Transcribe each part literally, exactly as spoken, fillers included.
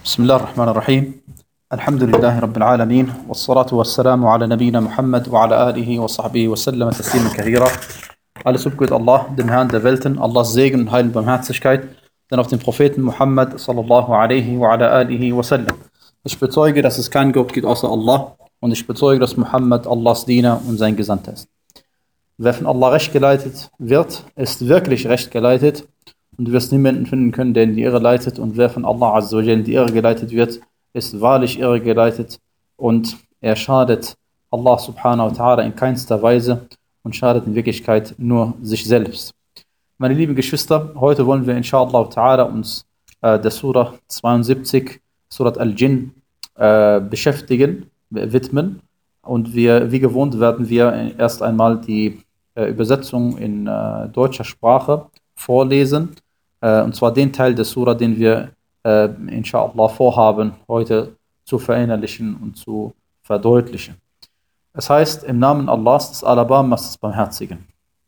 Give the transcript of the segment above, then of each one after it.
بسم الله الرحمن الرحيم الحمد لله رب العالمين والصلاة والسلام على نبينا Muhammad وعلى آله وصحبه وسلم تسليما كثيرا. Alles Lob Allah, dem Herrn der Welten, Allahs Segen und Heil und Barmherzigkeit, dann auf den Propheten Muhammad sallallahu alaihi wa ala alihi wa sallam. Ich bezeuge, dass es keinen Gott gibt außer Allah und ich bezeuge, dass Muhammad Allahs Diener und sein Gesandter ist. Wer von Allah recht geleitet wird, ist wirklich recht geleitet. Und du wirst niemanden finden können, der in die Irre leitet. Und wer von Allah Azza wa Jalla in die Irre geleitet wird, ist wahrlich irre geleitet. Und er schadet Allah subhanahu wa ta'ala in keinster Weise und schadet in Wirklichkeit nur sich selbst. Meine lieben Geschwister, heute wollen wir inshallah ta'ala uns äh, der Surah zweiundsiebzig, Surat Al-Jinn, äh, beschäftigen, widmen. Und wir, wie gewohnt, werden wir erst einmal die äh, Übersetzung in äh, deutscher Sprache vorlesen. Und zwar den Teil der Surah, den wir äh, inshallah vorhaben, heute zu verinnerlichen und zu verdeutlichen. Es heißt, im Namen Allahs, des Alabamas, des Barmherzigen.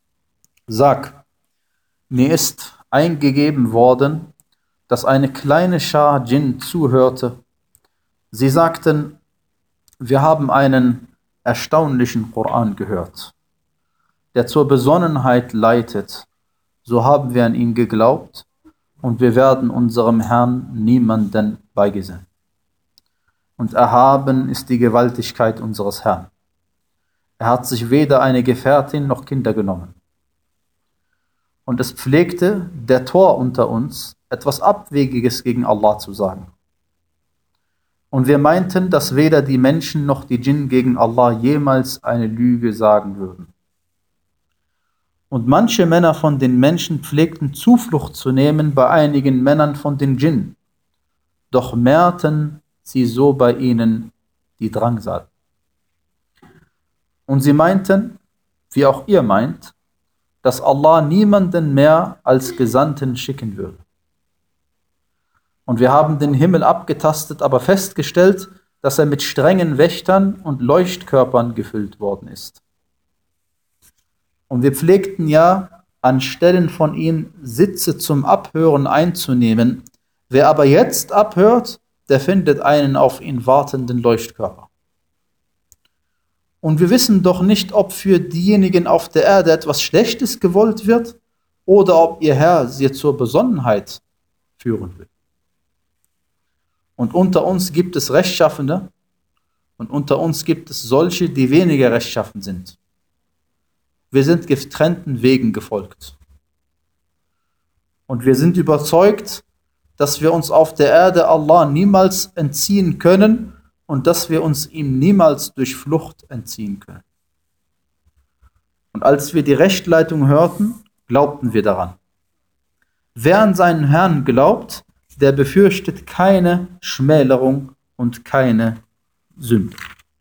Sag, mir ist eingegeben worden, dass eine kleine Schar Djinn zuhörte. Sie sagten, wir haben einen erstaunlichen Koran gehört, der zur Besonnenheit leitet. So haben wir an ihn geglaubt und wir werden unserem Herrn niemanden beigesellen. Und erhaben ist die Gewaltigkeit unseres Herrn. Er hat sich weder eine Gefährtin noch Kinder genommen. Und es pflegte der Tor unter uns, etwas Abwegiges gegen Allah zu sagen. Und wir meinten, dass weder die Menschen noch die Djinn gegen Allah jemals eine Lüge sagen würden. Und manche Männer von den Menschen pflegten Zuflucht zu nehmen bei einigen Männern von den Djinn. Doch mehrten sie so bei ihnen die Drangsal. Und sie meinten, wie auch ihr meint, dass Allah niemanden mehr als Gesandten schicken würde. Und wir haben den Himmel abgetastet, aber festgestellt, dass er mit strengen Wächtern und Leuchtkörpern gefüllt worden ist. Und wir pflegten ja, anstelle von ihm Sitze zum Abhören einzunehmen. Wer aber jetzt abhört, der findet einen auf ihn wartenden Leuchtkörper. Und wir wissen doch nicht, ob für diejenigen auf der Erde etwas Schlechtes gewollt wird oder ob ihr Herr sie zur Besonnenheit führen will. Und unter uns gibt es Rechtschaffene und unter uns gibt es solche, die weniger rechtschaffen sind. Wir sind getrennten Wegen gefolgt. Und wir sind überzeugt, dass wir uns auf der Erde Allah niemals entziehen können und dass wir uns ihm niemals durch Flucht entziehen können. Und als wir die Rechtleitung hörten, glaubten wir daran. Wer an seinen Herrn glaubt, der befürchtet keine Schmälerung und keine Sünde.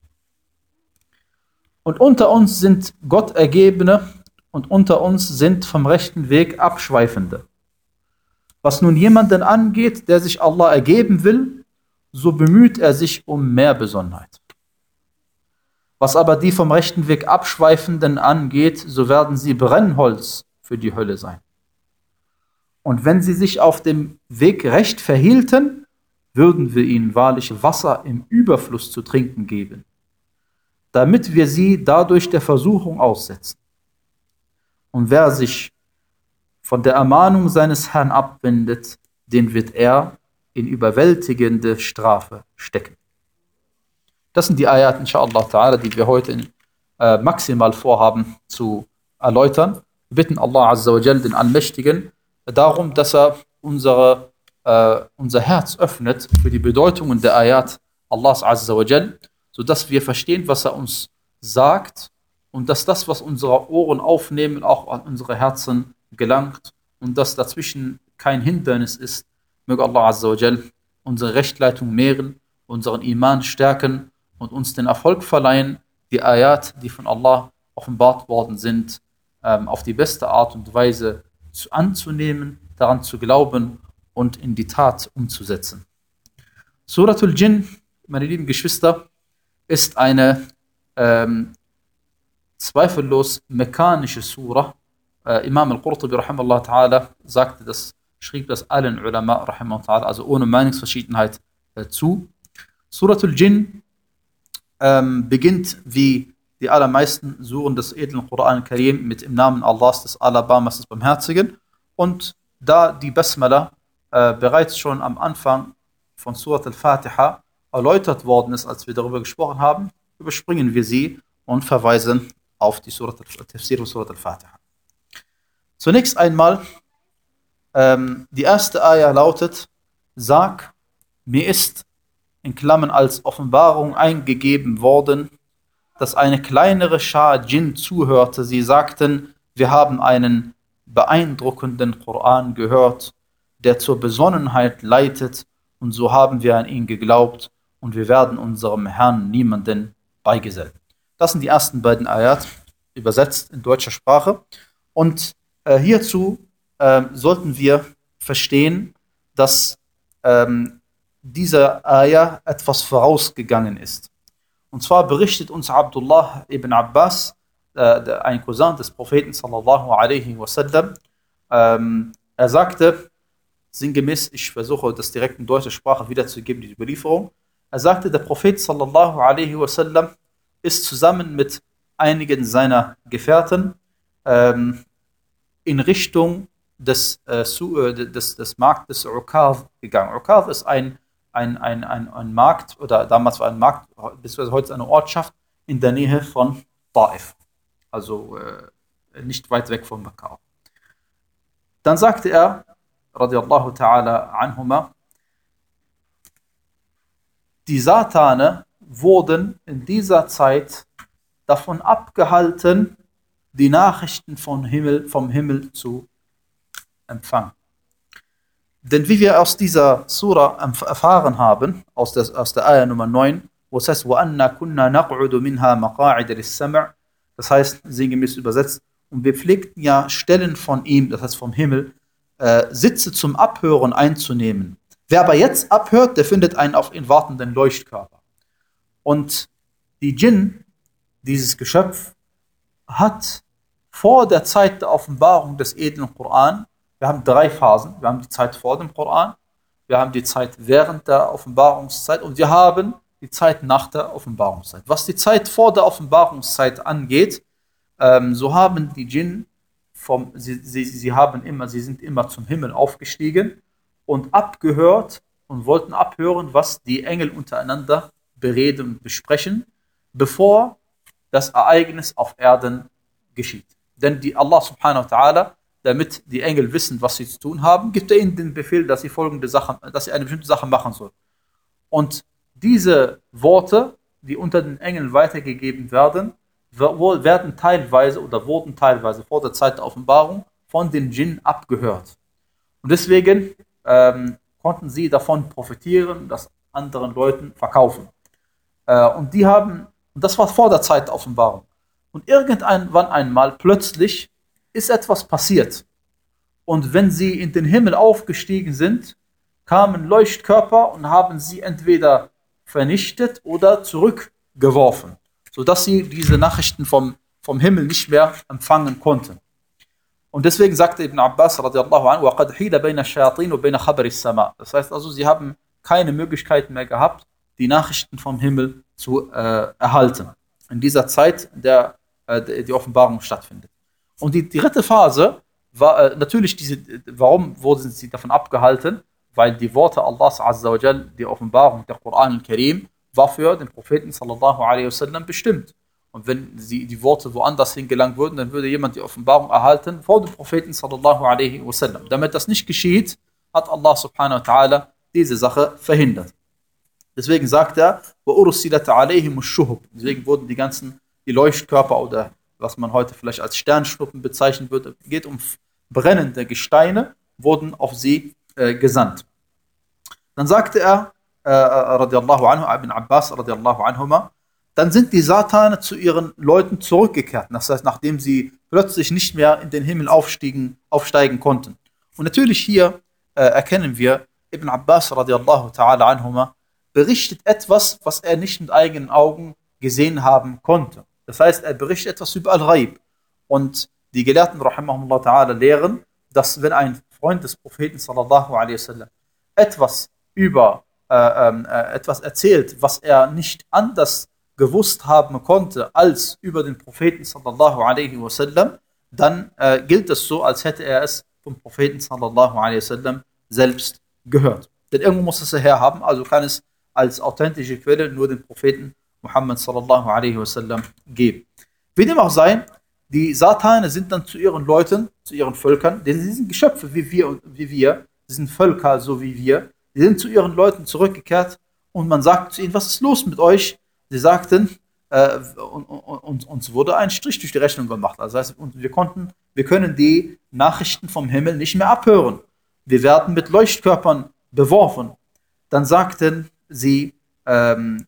Und unter uns sind Gottergebene und unter uns sind vom rechten Weg Abschweifende. Was nun jemanden angeht, der sich Allah ergeben will, so bemüht er sich um mehr Besonnenheit. Was aber die vom rechten Weg Abschweifenden angeht, so werden sie Brennholz für die Hölle sein. Und wenn sie sich auf dem Weg recht verhielten, würden wir ihnen wahrlich Wasser im Überfluss zu trinken geben, damit wir sie dadurch der Versuchung aussetzen. Und wer sich von der Ermahnung seines Herrn abwendet, den wird er in überwältigende Strafe stecken. Das sind die Ayat, inshallah ta'ala, die wir heute in, äh, maximal vorhaben zu erläutern. Wir bitten Allah Azza wa Jal, den Allmächtigen, darum, dass er unsere, äh, unser Herz öffnet für die Bedeutungen der Ayat Allahs Azza wa Jal, sodass wir verstehen, was er uns sagt und dass das, was unsere Ohren aufnehmen, auch an unsere Herzen gelangt und dass dazwischen kein Hindernis ist. Möge Allah Azza wa Jal unsere Rechtleitung mehren, unseren Iman stärken und uns den Erfolg verleihen, die Ayat, die von Allah offenbart worden sind, auf die beste Art und Weise anzunehmen, daran zu glauben und in die Tat umzusetzen. Suratul Jinn, meine lieben Geschwister, ist eine ähm, zweifellos mekkanische Surah. Äh, Imam al-Qurtubi rahimahullah ta'ala sagte das, schrieb das allen Ulama rahimahullah ta'ala, also ohne Meinungsverschiedenheit äh, zu. Suratul Jinn ähm, beginnt wie die allermeisten Suren des edlen Koran Karim mit dem Namen Allahs, des Alabamas, des Barmherzigen. Und da die Basmala äh, bereits schon am Anfang von Surat al-Fatiha erläutert worden ist, als wir darüber gesprochen haben, überspringen wir sie und verweisen auf die Surat al-Tafsir und Surat al-Fatiha. Zunächst einmal, ähm, die erste Ayah lautet: Sag, mir ist in Klammern als Offenbarung eingegeben worden, dass eine kleinere Schar Djinn zuhörte. Sie sagten, wir haben einen beeindruckenden Koran gehört, der zur Besonnenheit leitet, und so haben wir an ihn geglaubt und wir werden unserem Herrn niemanden beigesellen. Das sind die ersten beiden Ayat, übersetzt in deutscher Sprache. Und äh, hierzu äh, sollten wir verstehen, dass ähm, dieser Ayah etwas vorausgegangen ist. Und zwar berichtet uns Abdullah ibn Abbas, äh, ein Cousin des Propheten sallallahu alaihi wasallam, ähm, er sagte, sinngemäß, ich versuche das direkt in deutscher Sprache wiederzugeben, die Überlieferung, er sagte, der Prophet sallallahu alaihi wasallam ist zusammen mit einigen seiner Gefährten ähm, in Richtung des, äh, des, des Marktes Ukaz gegangen. Ukaz ist ein Ein, ein, ein, ein Markt, oder damals war ein Markt, beziehungsweise heute eine Ortschaft in der Nähe von Taif. Also äh, nicht weit weg von Mekka. Dann sagte er, radiallahu ta'ala anhuma, die Satane wurden in dieser Zeit davon abgehalten, die Nachrichten vom Himmel, vom Himmel zu empfangen. Denn wie wir aus dieser Sura erfahren haben, aus der, aus der Ayah Nummer neun, wo es heißt, وَأَنَّا كُنَّا نَقْعُدُ مِنْهَا مَقَاعِدَ لِلسَّمْعِ, das heißt, sinngemäß übersetzt, und wir pflegten ja Stellen von ihm, das heißt vom Himmel, äh, Sitze zum Abhören einzunehmen. Wer aber jetzt abhört, der findet einen auf ihn wartenden Leuchtkörper. Und die Djinn, dieses Geschöpf, hat vor der Zeit der Offenbarung des edlen Koran, wir haben drei Phasen. Wir haben die Zeit vor dem Koran, wir haben die Zeit während der Offenbarungszeit und wir haben die Zeit nach der Offenbarungszeit. Was die Zeit vor der Offenbarungszeit angeht, ähm, so haben die Djinn, vom, sie, sie, sie, haben immer, sie sind immer zum Himmel aufgestiegen und abgehört und wollten abhören, was die Engel untereinander bereden und besprechen, bevor das Ereignis auf Erden geschieht. Denn die Allah subhanahu wa ta'ala, damit die Engel wissen, was sie zu tun haben, gibt er ihnen den Befehl, dass sie folgende Sache, dass sie eine bestimmte Sache machen sollen. Und diese Worte, die unter den Engeln weitergegeben werden, werden teilweise oder wurden teilweise vor der Zeit der Offenbarung von den Djinn abgehört. Und deswegen ähm, konnten sie davon profitieren, das anderen Leuten verkaufen. Äh, und die haben, und das war vor der Zeit der Offenbarung. Und irgendwann einmal plötzlich ist etwas passiert. Und wenn sie in den Himmel aufgestiegen sind, kamen Leuchtkörper und haben sie entweder vernichtet oder zurückgeworfen, sodass sie diese Nachrichten vom, vom Himmel nicht mehr empfangen konnten. Und deswegen sagte Ibn Abbas radiallahu anhu, وَقَدْ حِيلَ بَيْنَ الشَّيَاطِينُ وَبَيْنَ خَبَرِ السَّمَاءِ. Das heißt also, sie haben keine Möglichkeit mehr gehabt, die Nachrichten vom Himmel zu äh, erhalten. In dieser Zeit, in der äh, die Offenbarung stattfindet. Und die dritte Phase war äh, natürlich diese, warum wurden sie davon abgehalten? Weil die Worte Allahs Azza wa Jal, die Offenbarung, der Koran al-Karim, war für den Propheten sallallahu alaihi wasallam bestimmt. Und wenn sie die Worte woanders hingelangt würden, dann würde jemand die Offenbarung erhalten vor dem Propheten sallallahu alaihi wasallam. Damit das nicht geschieht, hat Allah subhanahu wa ta'ala diese Sache verhindert. Deswegen sagt er, وَأُرُسِلَتْ عَلَيْهِمُ الشُّهُبُ. Deswegen wurden die ganzen, die Leuchtkörper oder was man heute vielleicht als Sternschnuppen bezeichnen würde, geht um brennende Gesteine, wurden auf sie äh, gesandt. Dann sagte er, äh, radiallahu anhu, Ibn Abbas, radiallahu anhuma, dann sind die Satane zu ihren Leuten zurückgekehrt. Das heißt, nachdem sie plötzlich nicht mehr in den Himmel aufstiegen, aufsteigen konnten. Und natürlich hier äh, erkennen wir, Ibn Abbas, radiallahu ta'ala anhuma, berichtet etwas, was er nicht mit eigenen Augen gesehen haben konnte. Das heißt, er berichtet etwas über Al-Ghaib. Und die Gelehrten, rahimahumullah ta'ala, lehren, dass wenn ein Freund des Propheten, sallallahu alaihi wasallam, etwas über äh, äh, etwas erzählt, was er nicht anders gewusst haben konnte als über den Propheten sallallahu alaihi wasallam, dann äh, gilt es so, als hätte er es vom Propheten sallallahu alaihi wasallam selbst gehört. Denn irgendwo muss es herhaben, also kann es als authentische Quelle nur den Propheten Muhammad sallallahu alaihi wasallam geben. Wie dem auch sei, die Satane sind dann zu ihren Leuten, zu ihren Völkern, denn sie sind Geschöpfe wie wir, wie wir, sie sind Völker so wie wir, sie sind zu ihren Leuten zurückgekehrt und man sagt zu ihnen, was ist los mit euch? Sie sagten, äh, und, und, und, uns wurde ein Strich durch die Rechnung gemacht. Also das heißt, und wir konnten, wir können die Nachrichten vom Himmel nicht mehr abhören. Wir werden mit Leuchtkörpern beworfen. Dann sagten sie, ähm,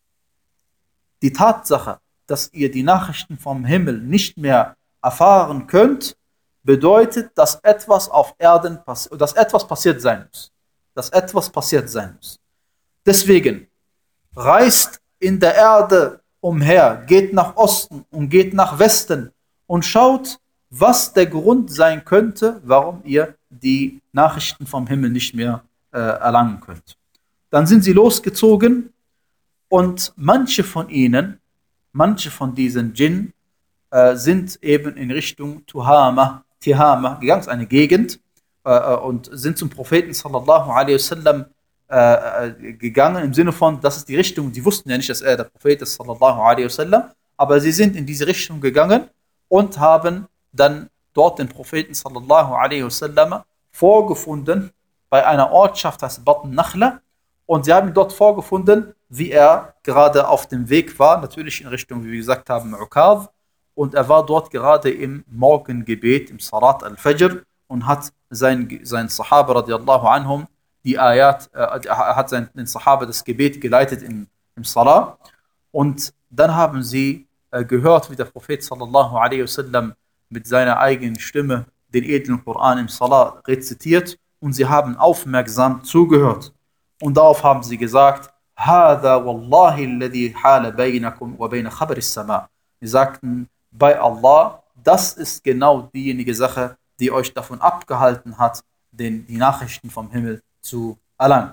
die Tatsache, dass ihr die Nachrichten vom Himmel nicht mehr erfahren könnt, bedeutet, dass etwas auf Erden passiert, dass etwas passiert sein muss. Dass etwas passiert sein muss. Deswegen reist in der Erde umher, geht nach Osten und geht nach Westen und schaut, was der Grund sein könnte, warum ihr die Nachrichten vom Himmel nicht mehr äh, erlangen könnt. Dann sind sie losgezogen und manche von ihnen, manche von diesen Djinn, äh, sind eben in Richtung Tuhama, Tihama gegangen, ist eine Gegend, äh, und sind zum Propheten sallallahu alaihi wasallam äh, gegangen, im Sinne von, das ist die Richtung, die wussten ja nicht, dass er der Prophet ist sallallahu alaihi wasallam, aber sie sind in diese Richtung gegangen und haben dann dort den Propheten sallallahu alaihi wasallam vorgefunden bei einer Ortschaft, das heißt Batn Nakhla, und sie haben ihn dort vorgefunden, wie er gerade auf dem Weg war, natürlich in Richtung, wie wir gesagt haben, Uqav, und er war dort gerade im Morgengebet, im Salat al-Fajr, und hat sein, sein Sahaba radiallahu anhum, die Ayat, äh, er hat sein, den Sahaba das Gebet geleitet im, im Salat, und dann haben sie äh, gehört, wie der Prophet sallallahu alaihi wasallam mit seiner eigenen Stimme den edlen Koran im Salat rezitiert, und sie haben aufmerksam zugehört. Und darauf haben sie gesagt, هذا والله الذي حال بينكم وبين خبر السماء. Sie sagten, bei Allah, das ist genau diejenige Sache, die euch davon abgehalten hat, den, die Nachrichten vom Himmel zu erlangen.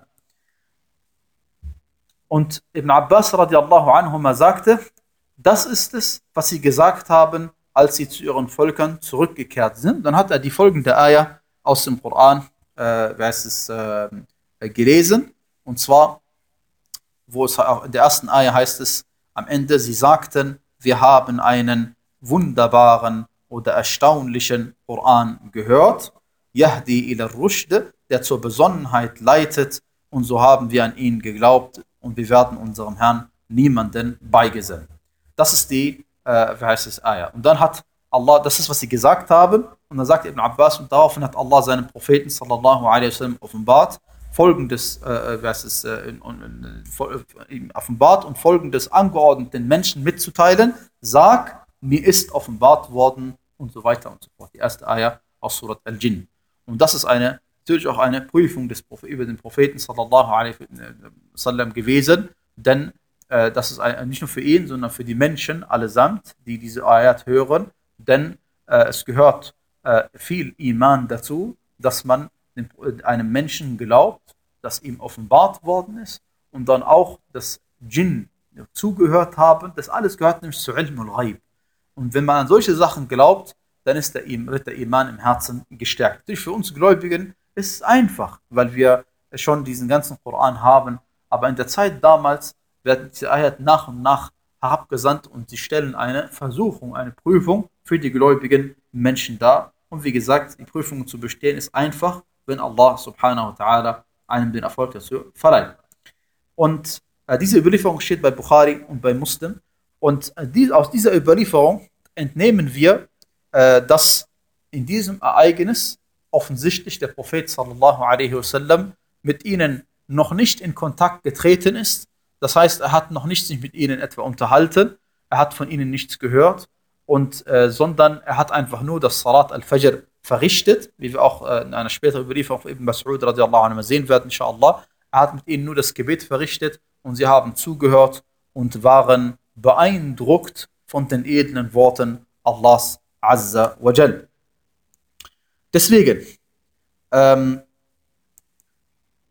Und Ibn Abbas radiallahu anhuma sagte, das ist es, was sie gesagt haben, als sie zu ihren Völkern zurückgekehrt sind. Dann hat er die folgende Ayah aus dem Koran, äh, wer ist es, äh, gelesen. Und zwar, wo es in der ersten Ayah heißt es am Ende, sie sagten, wir haben einen wunderbaren oder erstaunlichen Koran gehört, Yahdi ila Rushd, der zur Besonnenheit leitet, und so haben wir an ihn geglaubt und wir werden unserem Herrn niemanden beigesellen. Das ist die, äh, wie heißt es, Ayah. Und dann hat Allah, das ist, was sie gesagt haben, und dann sagt Ibn Abbas, und daraufhin hat Allah seinen Propheten sallallahu alaihi wasallam offenbart, folgendes, äh, was ist, äh, in, in, in, offenbart und folgendes angeordnet, den Menschen mitzuteilen, sag, mir ist offenbart worden, und so weiter und so fort. Die erste Ayah aus Surat Al-Jinn. Und das ist eine, natürlich auch eine Prüfung des Proph- über den Propheten sallallahu alaihi wasallam gewesen, denn äh, das ist ein, nicht nur für ihn, sondern für die Menschen allesamt, die diese Ayat hören, denn äh, es gehört äh, viel Iman dazu, dass man dem, einem Menschen glaubt, das ihm offenbart worden ist, und dann auch das Djinn zugehört haben. Das alles gehört nämlich zu Ilm al-Ghaib. Und wenn man an solche Sachen glaubt, dann ist der, wird der Iman im Herzen gestärkt. Natürlich für uns Gläubigen ist es einfach, weil wir schon diesen ganzen Koran haben, aber in der Zeit damals werden diese Ayat nach und nach herabgesandt und sie stellen eine Versuchung, eine Prüfung für die gläubigen Menschen dar. Und wie gesagt, die Prüfung zu bestehen ist einfach, wenn Allah subhanahu wa ta'ala einem den Erfolg dazu verleiht. Und äh, diese Überlieferung steht bei Bukhari und bei Muslim. Und äh, die, aus dieser Überlieferung entnehmen wir, äh, dass in diesem Ereignis offensichtlich der Prophet sallallahu alaihi wasallam mit ihnen noch nicht in Kontakt getreten ist. Das heißt, er hat noch nicht sich mit ihnen etwa unterhalten, er hat von ihnen nichts gehört, und, äh, sondern er hat einfach nur das Salat al-Fajr verrichtet, wie wir auch äh, in einer späteren Überlieferung von Ibn Mas'ud radiallahu anhu sehen werden, inshallah. Er hat mit ihnen nur das Gebet verrichtet und sie haben zugehört und waren beeindruckt von den edlen Worten Allahs Azza wa Jal. Deswegen, ähm,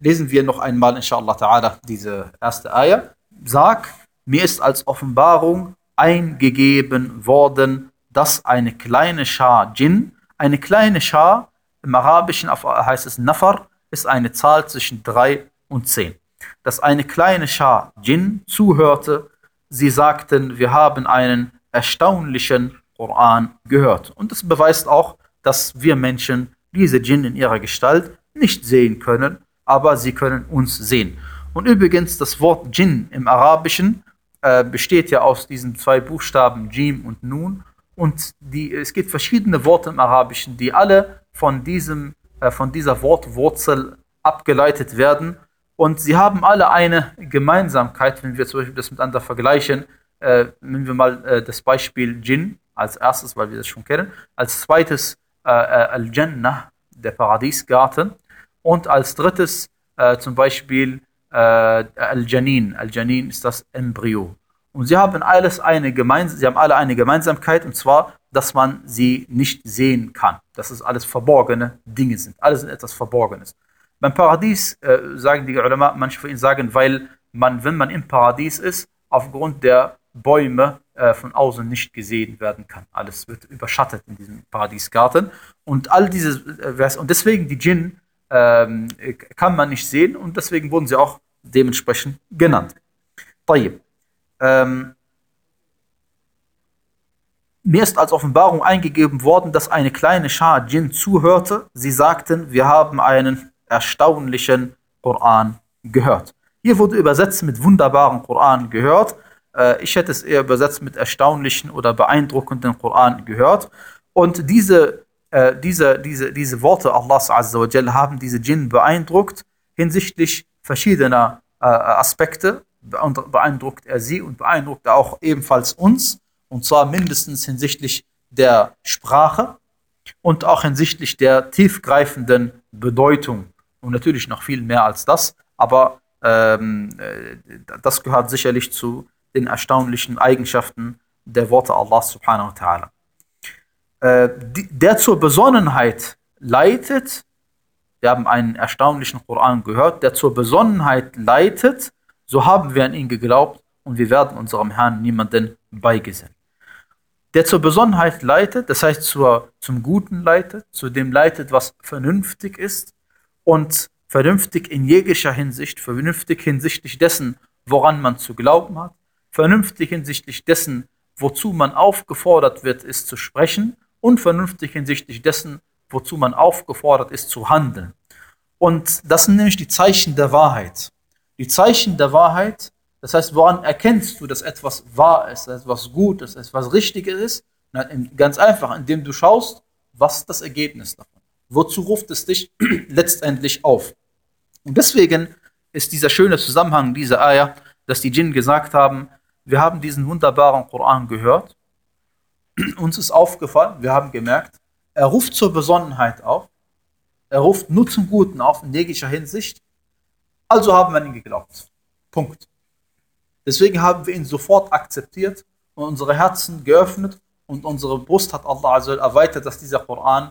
lesen wir noch einmal, inshallah ta'ala, diese erste Ayah. Sag, mir ist als Offenbarung eingegeben worden, dass eine kleine Schar Djinn, eine kleine Schar, im Arabischen heißt es Nafar, ist eine Zahl zwischen drei und zehn. Dass eine kleine Schar Djinn zuhörte, sie sagten, wir haben einen erstaunlichen Koran gehört. Und das beweist auch, dass wir Menschen diese Djinn in ihrer Gestalt nicht sehen können, aber sie können uns sehen. Und übrigens, das Wort Djinn im Arabischen äh, besteht ja aus diesen zwei Buchstaben Jim und Nun. Und die, es gibt verschiedene Worte im Arabischen, die alle von, diesem, äh, von dieser Wortwurzel abgeleitet werden. Und sie haben alle eine Gemeinsamkeit, wenn wir zum Beispiel das miteinander vergleichen. Äh, nehmen wir mal äh, das Beispiel Djinn als erstes, weil wir das schon kennen. Als zweites äh, Al-Jannah, der Paradiesgarten. Und als drittes äh, zum Beispiel äh, Al-Janin. Al-Janin ist das Embryo. Und sie haben alles eine gemeins- sie haben alle eine Gemeinsamkeit, und zwar, dass man sie nicht sehen kann. Dass es alles verborgene Dinge sind. Alles sind etwas Verborgenes. Beim Paradies äh, sagen die Ulama, manche von ihnen sagen, weil man, wenn man im Paradies ist, aufgrund der Bäume äh, von außen nicht gesehen werden kann. Alles wird überschattet in diesem Paradiesgarten. Und all diese, äh, und deswegen die Djinn ähm, kann man nicht sehen, und deswegen wurden sie auch dementsprechend genannt. Tayyib. Ähm, Mir ist als Offenbarung eingegeben worden, dass eine kleine Schar Djinn zuhörte. Sie sagten, wir haben einen erstaunlichen Koran gehört. Hier wurde übersetzt mit wunderbaren Koran gehört. Äh, ich hätte es eher übersetzt mit erstaunlichen oder beeindruckenden Koran gehört. Und diese, äh, diese, diese, diese Worte Allahs Azza wa Jal haben diese Djinn beeindruckt hinsichtlich verschiedener äh, Aspekte. Beeindruckt er sie und beeindruckt er auch ebenfalls uns. Und zwar mindestens hinsichtlich der Sprache und auch hinsichtlich der tiefgreifenden Bedeutung. Und natürlich noch viel mehr als das. Aber ähm, das gehört sicherlich zu den erstaunlichen Eigenschaften der Worte Allah subhanahu wa ta'ala. Äh, die, der zur Besonnenheit leitet, wir haben einen erstaunlichen Koran gehört, der zur Besonnenheit leitet, so haben wir an ihn geglaubt und wir werden unserem Herrn niemanden beigesellen. Der zur Besonnenheit leitet, das heißt zur, zum Guten leitet, zu dem leitet, was vernünftig ist und vernünftig in jeglicher Hinsicht, vernünftig hinsichtlich dessen, woran man zu glauben hat, vernünftig hinsichtlich dessen, wozu man aufgefordert wird, ist zu sprechen, und vernünftig hinsichtlich dessen, wozu man aufgefordert ist, zu handeln. Und das sind nämlich die Zeichen der Wahrheit. Die Zeichen der Wahrheit, das heißt, woran erkennst du, dass etwas wahr ist, dass etwas gut ist, dass etwas Richtiges ist? Na, ganz einfach, indem du schaust, was ist das Ergebnis davon? Wozu ruft es dich letztendlich auf? Und deswegen ist dieser schöne Zusammenhang dieser Ayah, dass die Djinn gesagt haben, wir haben diesen wunderbaren Koran gehört, uns ist aufgefallen, wir haben gemerkt, er ruft zur Besonnenheit auf, er ruft nur zum Guten auf, in jeglicher Hinsicht, also haben wir an ihn geglaubt. Punkt. Deswegen haben wir ihn sofort akzeptiert und unsere Herzen geöffnet und unsere Brust hat Allah Azza wa Jalla erweitert, dass dieser Koran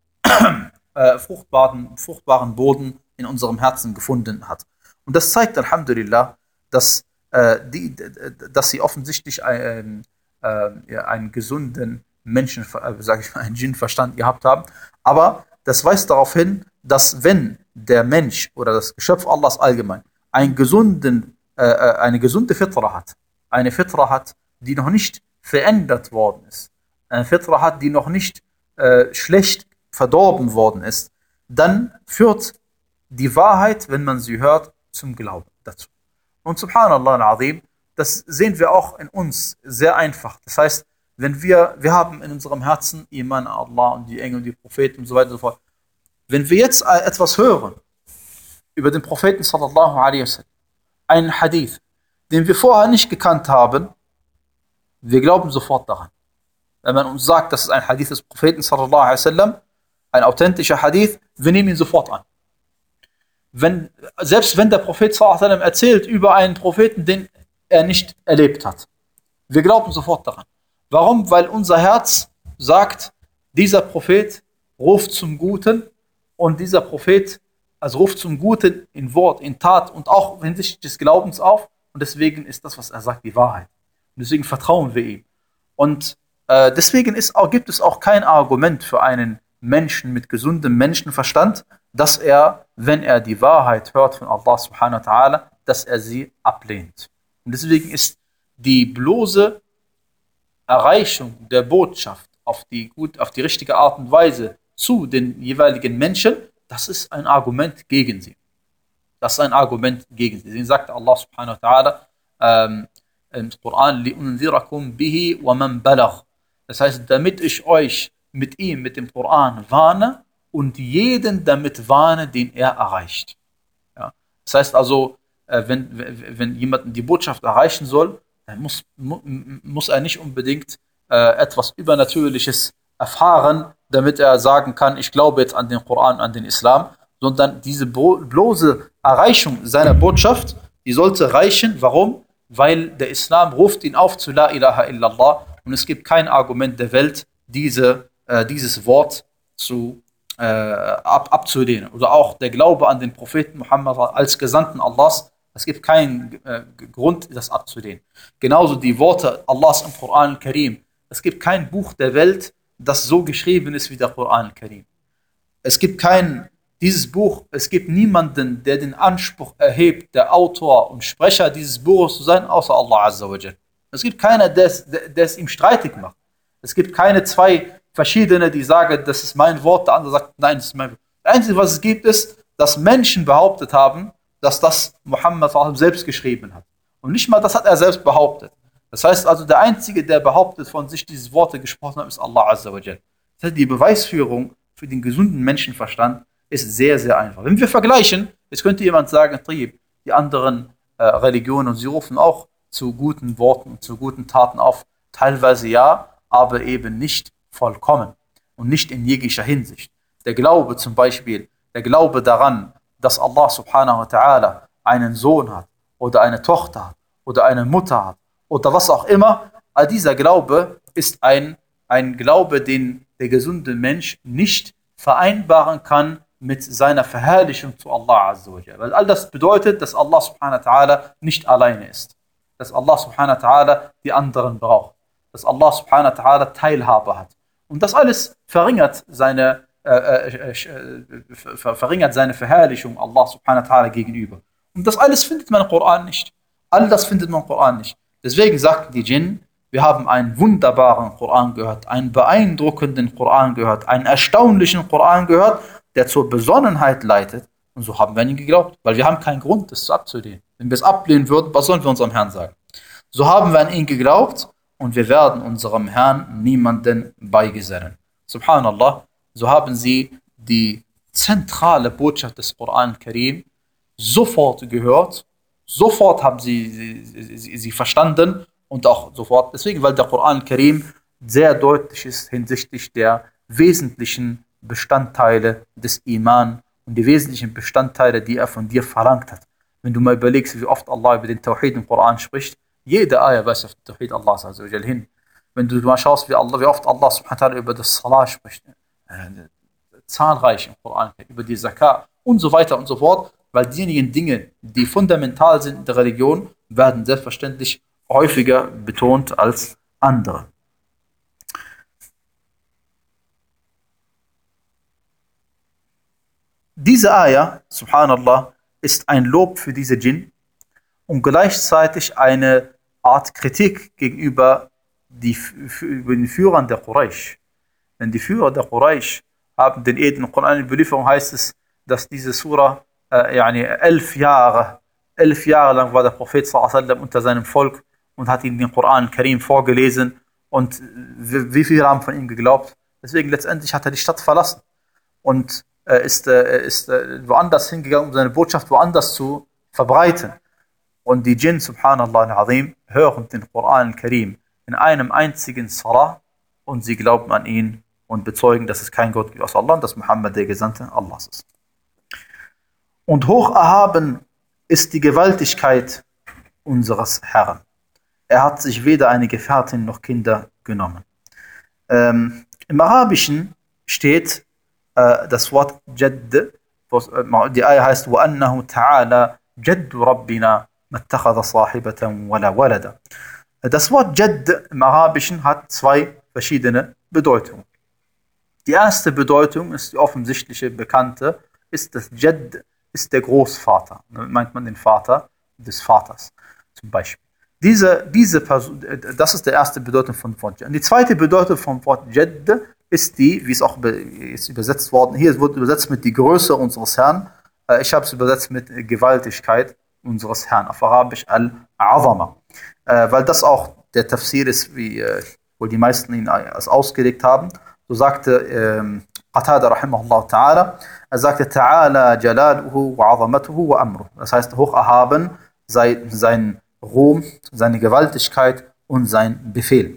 äh, fruchtbaren, fruchtbaren Boden in unserem Herzen gefunden hat. Und das zeigt, Alhamdulillah, dass, äh, die, dass sie offensichtlich ein, äh, einen gesunden Menschen, äh, sage ich mal, einen Djinn-Verstand gehabt haben. Aber das weist darauf hin, dass wenn der Mensch oder das Geschöpf Allahs allgemein einen gesunden, äh, eine gesunde Fitra hat, eine Fitra hat, die noch nicht verändert worden ist, eine Fitra hat, die noch nicht äh, schlecht verdorben worden ist, dann führt die Wahrheit, wenn man sie hört, zum Glauben dazu. Und subhanallah al-Azim, das sehen wir auch in uns sehr einfach. Das heißt, wenn wir, wir haben in unserem Herzen Iman an Allah und die Engel und die Propheten und so weiter und so fort. Wenn wir jetzt etwas hören über den Propheten sallallahu alaihi wasallam, einen Hadith, den wir vorher nicht gekannt haben, wir glauben sofort daran. Wenn man uns sagt, das ist ein Hadith des Propheten sallallahu alaihi wasallam, ein authentischer Hadith, wir nehmen ihn sofort an. Wenn, selbst wenn der Prophet sallallahu alaihi wasallam erzählt über einen Propheten, den er nicht erlebt hat, wir glauben sofort daran. Warum? Weil unser Herz sagt, dieser Prophet ruft zum Guten und dieser Prophet also ruft zum Guten in Wort, in Tat und auch hinsichtlich des Glaubens auf. Und deswegen ist das, was er sagt, die Wahrheit. Und deswegen vertrauen wir ihm. Und äh, deswegen ist auch, gibt es auch kein Argument für einen Menschen mit gesundem Menschenverstand, dass er, wenn er die Wahrheit hört von Allah subhanahu wa ta'ala, dass er sie ablehnt. Und deswegen ist die bloße Erreichung der Botschaft auf die, gut, auf die richtige Art und Weise zu den jeweiligen Menschen, das ist ein Argument gegen sie. Das ist ein Argument gegen sie. Deswegen sagt Allah subhanahu wa ta'ala ähm, im Koran, لِأُنذِرَكُمْ بِهِ وَمَنْ بَلَغْ. Das heißt, damit ich euch mit ihm, mit dem Koran warne und jeden damit warne, den er erreicht. Ja. Das heißt also, äh, wenn, wenn jemand die Botschaft erreichen soll, dann muss, mu, muss er nicht unbedingt äh, etwas Übernatürliches erfahren, damit er sagen kann, ich glaube jetzt an den Koran, an den Islam, sondern diese bloße Erreichung seiner Botschaft, die sollte reichen. Warum? Weil der Islam ruft ihn auf zu La ilaha illallah und es gibt kein Argument der Welt, diese, äh, dieses Wort zu, äh, ab, abzulehnen. Oder auch der Glaube an den Propheten Muhammad als Gesandten Allahs, es gibt keinen äh, Grund, das abzulehnen. Genauso die Worte Allahs im Koran al-Karim. Es gibt kein Buch der Welt, das so geschrieben ist wie der Koran al-Karim. Es gibt kein, dieses Buch, es gibt niemanden, der den Anspruch erhebt, der Autor und Sprecher dieses Buches zu sein, außer Allah Azza wa Jal. Es gibt keiner, der es, der, der es ihm streitig macht. Es gibt keine zwei verschiedene, die sagen, das ist mein Wort, der andere sagt, nein, das ist mein Wort. Das Einzige, was es gibt, ist, dass Menschen behauptet haben, dass das Muhammad selbst geschrieben hat. Und nicht mal das hat er selbst behauptet. Das heißt also, der Einzige, der behauptet, von sich diese Worte gesprochen hat, ist Allah Azza wa Jal. Das heißt, die Beweisführung für den gesunden Menschenverstand ist sehr, sehr einfach. Wenn wir vergleichen, jetzt könnte jemand sagen, die anderen äh, Religionen, sie rufen auch zu guten Worten und zu guten Taten auf. Teilweise ja, aber eben nicht vollkommen und nicht in jeglicher Hinsicht. Der Glaube zum Beispiel, der Glaube daran, dass Allah subhanahu wa ta'ala einen Sohn hat oder eine Tochter hat oder eine Mutter hat oder was auch immer, all dieser Glaube ist ein, ein Glaube, den der gesunde Mensch nicht vereinbaren kann mit seiner Verherrlichung zu Allah Azza wa Jalla. Weil all das bedeutet, dass Allah subhanahu wa ta'ala nicht alleine ist. Dass Allah subhanahu wa ta'ala die anderen braucht. Dass Allah subhanahu wa ta'ala Teilhabe hat. Und das alles verringert seine Äh, äh, äh, ver verringert seine Verherrlichung Allah subhanahu wa ta'ala gegenüber. Und das alles findet man im Koran nicht. All das findet man im Koran nicht. Deswegen sagten die Djinn, wir haben einen wunderbaren Koran gehört, einen beeindruckenden Koran gehört, einen erstaunlichen Koran gehört, der zur Besonnenheit leitet. Und so haben wir an ihn geglaubt, weil wir haben keinen Grund, das abzulehnen. Wenn wir es ablehnen würden, was sollen wir unserem Herrn sagen? So haben wir an ihn geglaubt und wir werden unserem Herrn niemanden beigesellen. Subhanallah. So haben sie die zentrale Botschaft des Koran al-Karim sofort gehört, sofort haben sie sie, sie sie verstanden und auch sofort, deswegen, weil der Koran al-Karim sehr deutlich ist hinsichtlich der wesentlichen Bestandteile des Iman und die wesentlichen Bestandteile, die er von dir verlangt hat. Wenn du mal überlegst, wie oft Allah über den Tawhid im Koran spricht, jede Ayah weist auf den Tawhid Allah hin. Wenn du mal schaust, wie, Allah, wie oft Allah subhanahu wa ta'ala über das Salah spricht, zahlreich im Koran, über die Zakah und so weiter und so fort, weil diejenigen Dinge, die fundamental sind in der Religion, werden selbstverständlich häufiger betont als andere. Diese Ayah, subhanallah, ist ein Lob für diese Djinn und gleichzeitig eine Art Kritik gegenüber die, über den Führern der Quraysh. Denn die Führer der Quraysh haben den edlen Koran. In Überlieferung heißt es, dass diese Sura äh, yani elf Jahre, elf Jahre lang war der Prophet sallallahu alaihi wasallam unter seinem Volk und hat ihnen den Koran Karim vorgelesen. Und wie viele haben von ihm geglaubt? Deswegen letztendlich hat er die Stadt verlassen und äh, ist, äh, ist äh, woanders hingegangen, um seine Botschaft woanders zu verbreiten. Und die Djinn, subhanallah al-Azim, hören den Koran Karim in einem einzigen Salah und sie glauben an ihn und bezeugen, dass es kein Gott gibt außer Allah und dass Muhammad der Gesandte Allahs ist. Und hoch erhaben ist die Gewaltigkeit unseres Herrn. Er hat sich weder eine Gefährtin noch Kinder genommen. Ähm, Im Arabischen steht äh, das Wort Jadd, Die Ayah heißt وَأَنَّهُ تَعَالَى جَدُّ رَبِّنَا مَا اتَّخَذَ صَاحِبَةً وَلَا وَلَدًا. Das Wort Jadd im Arabischen hat zwei verschiedene Bedeutungen. Die erste Bedeutung ist die offensichtliche, bekannte, ist, dass Jadd ist der Großvater. Da meint man den Vater des Vaters zum Beispiel. Diese, diese Person, das ist die erste Bedeutung von Wort Jadd. Und die zweite Bedeutung vom Wort Jadd ist die, wie es auch ist übersetzt worden, hier wird übersetzt mit die Größe unseres Herrn. Ich habe es übersetzt mit Gewaltigkeit unseres Herrn, auf Arabisch Al-Azama. Weil das auch der Tafsir ist, wie wohl die meisten ihn als ausgelegt haben. So sagte ähm, Qatada rahimahullah ta'ala, er sagte Ta'ala jalaluhu wa azamatuhu wa amruhu. Das heißt, hocherhaben sei sein Ruhm, seine Gewaltigkeit und sein Befehl.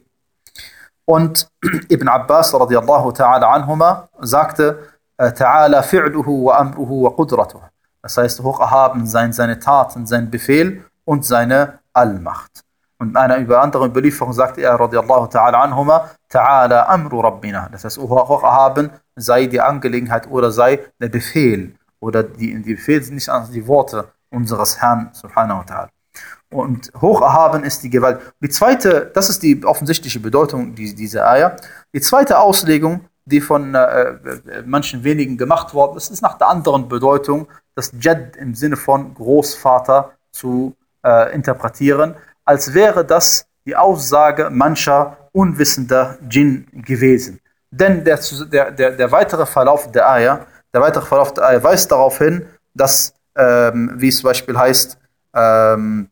Und Ibn Abbas radiyallahu ta'ala anhuma sagte Ta'ala fi'luhu wa amruhu wa qudratuhu. Das heißt, hocherhaben seien seine Taten, sein Befehl und seine Allmacht. Und in einer über andere Überlieferung sagte er, radiyallahu ta'ala anhuma, ta'ala amru rabbina. Das heißt, hocherhaben sei die Angelegenheit oder sei der Befehl. Oder die, die Befehl sind nicht anders die Worte unseres Herrn, subhanahu wa ta'ala. Und hocherhaben ist die Gewalt. Die zweite, das ist die offensichtliche Bedeutung dieser Ayah. Die zweite Auslegung, die von äh, manchen wenigen gemacht worden ist, ist nach der anderen Bedeutung, das Jadd im Sinne von Großvater zu äh, interpretieren, als wäre das die Aussage mancher unwissender Djinn gewesen. Denn der, der, der, der weitere Verlauf der Ayah, der weitere Verlauf der Ayah weist darauf hin, dass, ähm, wie es zum Beispiel heißt, ähm,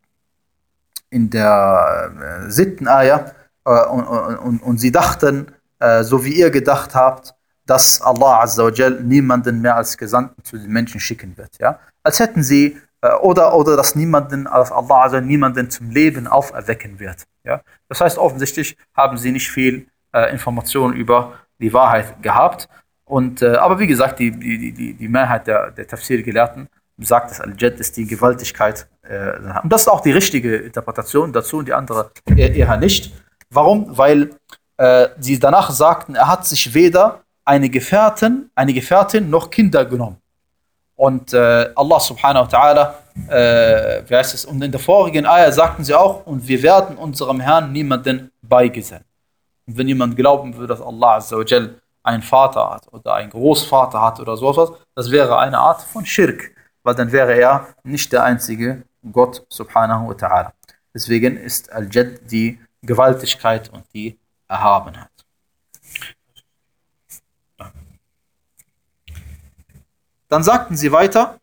in der äh, siebten Ayah, äh, und, und, und sie dachten, äh, so wie ihr gedacht habt, dass Allah Azza wa Jal niemanden mehr als Gesandten zu den Menschen schicken wird. Ja? Als hätten sie Oder, oder dass niemanden, dass Allah also niemanden zum Leben auferwecken wird. Ja? Das heißt, offensichtlich haben sie nicht viel äh, Informationen über die Wahrheit gehabt. Und, äh, aber wie gesagt, die, die, die, die Mehrheit der, der Tafsir-Gelehrten sagt, dass Al-Jadd ist die Gewaltigkeit. Äh, und das ist auch die richtige Interpretation dazu und die andere eher, eher nicht. Warum? Weil äh, sie danach sagten, er hat sich weder eine Gefährtin, eine Gefährtin noch Kinder genommen. Und äh, Allah subhanahu wa ta'ala, äh, wie heißt es, und in der vorigen Ayah sagten sie auch, und wir werden unserem Herrn niemanden beigesellen. Und wenn jemand glauben würde, dass Allah Azza wa Jal einen Vater hat oder einen Großvater hat oder sowas, das wäre eine Art von Schirk, weil dann wäre er nicht der einzige Gott subhanahu wa ta'ala. Deswegen ist Al-Jadd die Gewaltigkeit und die Erhabenheit. Dann sagten sie weiter,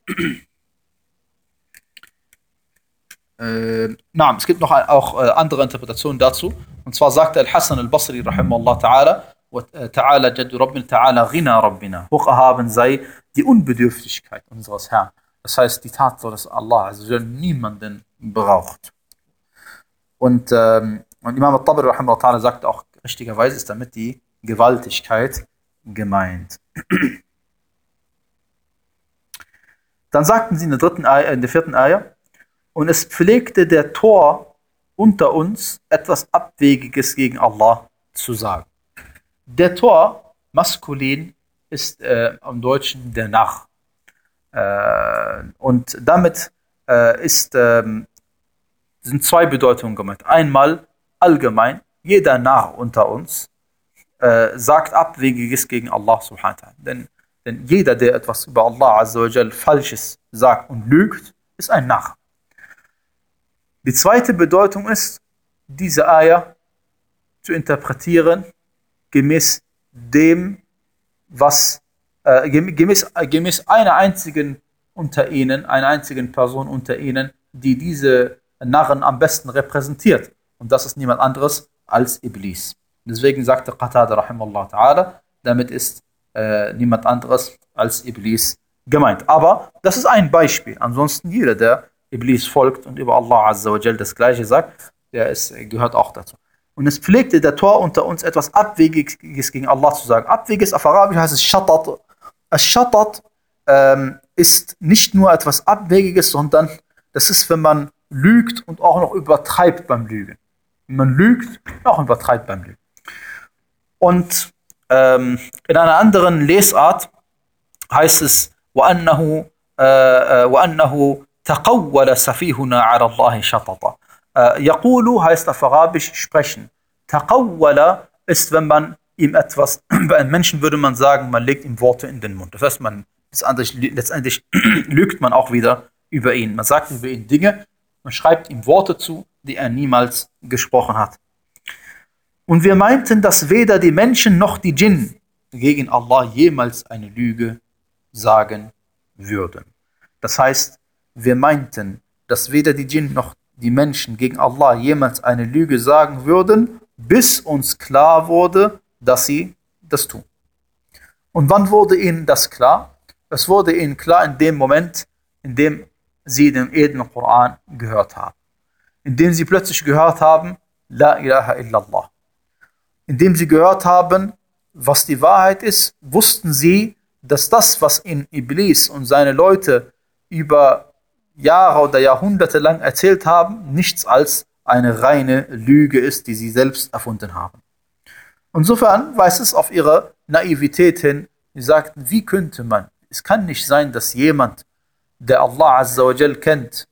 äh, na, es gibt noch auch äh, andere Interpretationen dazu. Und zwar sagte Al-Hasan al-Basri, rahimahullah ta'ala, ta'ala jaddu rabbina, ta'ala ghina rabbina. Hocherhaben sei die Unbedürftigkeit unseres Herrn. Das heißt, die Tatsache, dass Allah also niemanden braucht. Und, ähm, und Imam al-Tabari, rahimahullah ta'ala, sagt auch, richtigerweise ist damit die Gewaltigkeit gemeint. Dann sagten sie in der dritten Ayah, in der vierten Ayah, und es pflegte der Tor unter uns etwas Abwegiges gegen Allah zu sagen. Der Tor, maskulin, ist äh, im Deutschen der Narr. Äh, und damit äh, ist, äh, sind zwei Bedeutungen gemeint. Einmal allgemein, jeder Narr unter uns äh, sagt Abwegiges gegen Allah subhanahu wa ta'ala. Denn Denn jeder, der etwas über Allah Azza wa Jal Falsches sagt und lügt, ist ein Narr. Die zweite Bedeutung ist, diese Ayah zu interpretieren gemäß dem, was äh, gemäß, gemäß einer einzigen unter ihnen, einer einzigen Person unter ihnen, die diese Narren am besten repräsentiert. Und das ist niemand anderes als Iblis. Deswegen sagte Qatada rahimahullah ta'ala, damit ist Äh, niemand anderes als Iblis gemeint. Aber das ist ein Beispiel. Ansonsten jeder, der Iblis folgt und über Allah Azza wa Jal das Gleiche sagt, der ist, gehört auch dazu. Und es pflegte der Tor unter uns etwas Abwegiges gegen Allah zu sagen. Abwegiges auf Arabisch heißt es Shatat. Shatat ähm, ist nicht nur etwas Abwegiges, sondern das ist, wenn man lügt und auch noch übertreibt beim Lügen. Wenn man lügt und auch übertreibt beim Lügen. Und in einer anderen Lesart heißt es وأنه وأنه تقول سفيهنا على الله شططا. يقول heißt auf Arabisch sprechen. Taqawwala ist, wenn man ihm etwas, bei einem Menschen würde man sagen, man legt ihm Worte in den Mund. Das heißt, man letztendlich, letztendlich lügt man auch wieder über ihn. Man sagt über ihn Dinge, man schreibt ihm Worte zu, die er niemals gesprochen hat. Und wir meinten, dass weder die Menschen noch die Djinn gegen Allah jemals eine Lüge sagen würden. Das heißt, wir meinten, dass weder die Djinn noch die Menschen gegen Allah jemals eine Lüge sagen würden, bis uns klar wurde, dass sie das tun. Und wann wurde ihnen das klar? Es wurde ihnen klar in dem Moment, in dem sie den edlen Koran gehört haben. In dem sie plötzlich gehört haben, La ilaha illallah. In dem sie gehört haben, was die Wahrheit ist, wussten sie, dass das, was ihnen Iblis und seine Leute über Jahre oder Jahrhunderte lang erzählt haben, nichts als eine reine Lüge ist, die sie selbst erfunden haben. Insofern weist es auf ihre Naivität hin. Sie sagten, wie könnte man, es kann nicht sein, dass jemand, der Allah Azza wa Jal kennt,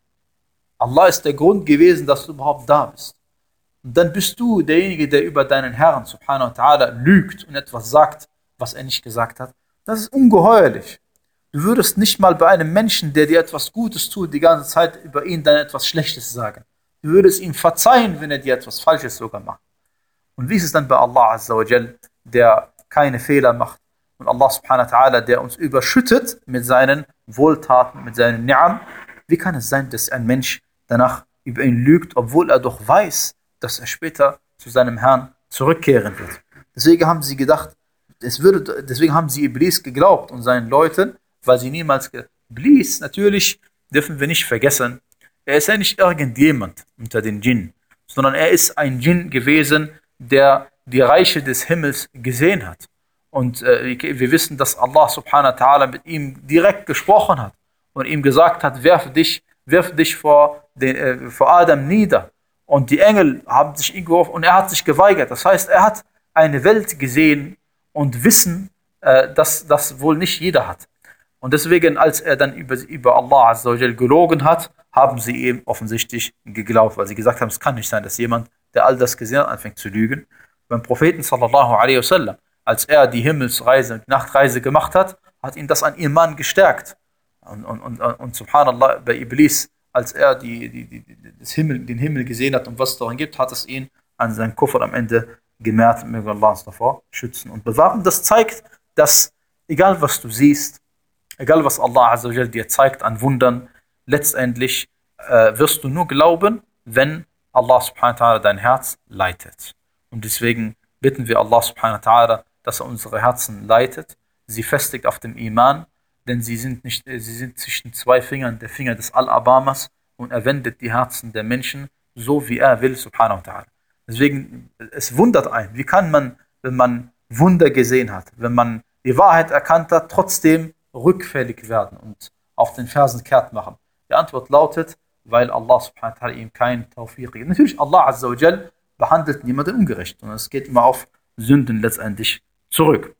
Allah ist der Grund gewesen, dass du überhaupt da bist. Und dann bist du derjenige, der über deinen Herrn, subhanahu wa ta'ala, lügt und etwas sagt, was er nicht gesagt hat. Das ist ungeheuerlich. Du würdest nicht mal bei einem Menschen, der dir etwas Gutes tut, die ganze Zeit über ihn dann etwas Schlechtes sagen. Du würdest ihm verzeihen, wenn er dir etwas Falsches sogar macht. Und wie ist es dann bei Allah Azza wa Jal, der keine Fehler macht? Und Allah subhanahu wa ta'ala, der uns überschüttet mit seinen Wohltaten, mit seinen Ni'am. Wie kann es sein, dass ein Mensch danach über ihn lügt, obwohl er doch weiß, dass er später zu seinem Herrn zurückkehren wird? Deswegen haben sie gedacht, es würde, deswegen haben sie Iblis geglaubt und seinen Leuten, weil sie niemals ge- Iblis, natürlich dürfen wir nicht vergessen, er ist ja nicht irgendjemand unter den Djinn, sondern er ist ein Djinn gewesen, der die Reiche des Himmels gesehen hat. Und äh, wir wissen, dass Allah subhanahu wa ta'ala mit ihm direkt gesprochen hat und ihm gesagt hat, werf dich, werf dich vor, den, äh, vor Adam nieder. Und die Engel haben sich ihn geworfen und er hat sich geweigert. Das heißt, er hat eine Welt gesehen und Wissen, äh, dass das wohl nicht jeder hat. Und deswegen, als er dann über, über Allah Azza wa Jal gelogen hat, haben sie ihm offensichtlich geglaubt, weil sie gesagt haben, es kann nicht sein, dass jemand, der all das gesehen hat, anfängt zu lügen. Beim Propheten sallallahu alaihi wasallam, als er die Himmelsreise und die Nachtreise gemacht hat, hat ihn das an Iman gestärkt. Und, und, und, und subhanallah, bei Iblis, als er die, die, die, das Himmel, den Himmel gesehen hat und was es darin gibt, hat es ihn an seinen Kufr am Ende gemehrt. Möge Allah uns davor schützen und bewahren. Das zeigt, dass egal was du siehst, egal was Allah Azza wa Jal dir zeigt an Wundern, letztendlich äh, wirst du nur glauben, wenn Allah subhanahu wa ta'ala dein Herz leitet. Und deswegen bitten wir Allah subhanahu wa ta'ala, dass er unsere Herzen leitet, sie festigt auf dem Iman, denn sie sind, nicht, sie sind zwischen zwei Fingern, der Finger des Al-Abamas, und er wendet die Herzen der Menschen so, wie er will, subhanahu wa ta'ala. Deswegen, es wundert einen, wie kann man, wenn man Wunder gesehen hat, wenn man die Wahrheit erkannt hat, trotzdem rückfällig werden und auf den Fersen kehrt machen? Die Antwort lautet, weil Allah subhanahu wa ta'ala ihm keinen Tawfiq gibt. Natürlich, Allah Azza wa Jal behandelt niemanden ungerecht, und es geht immer auf Sünden letztendlich zurück.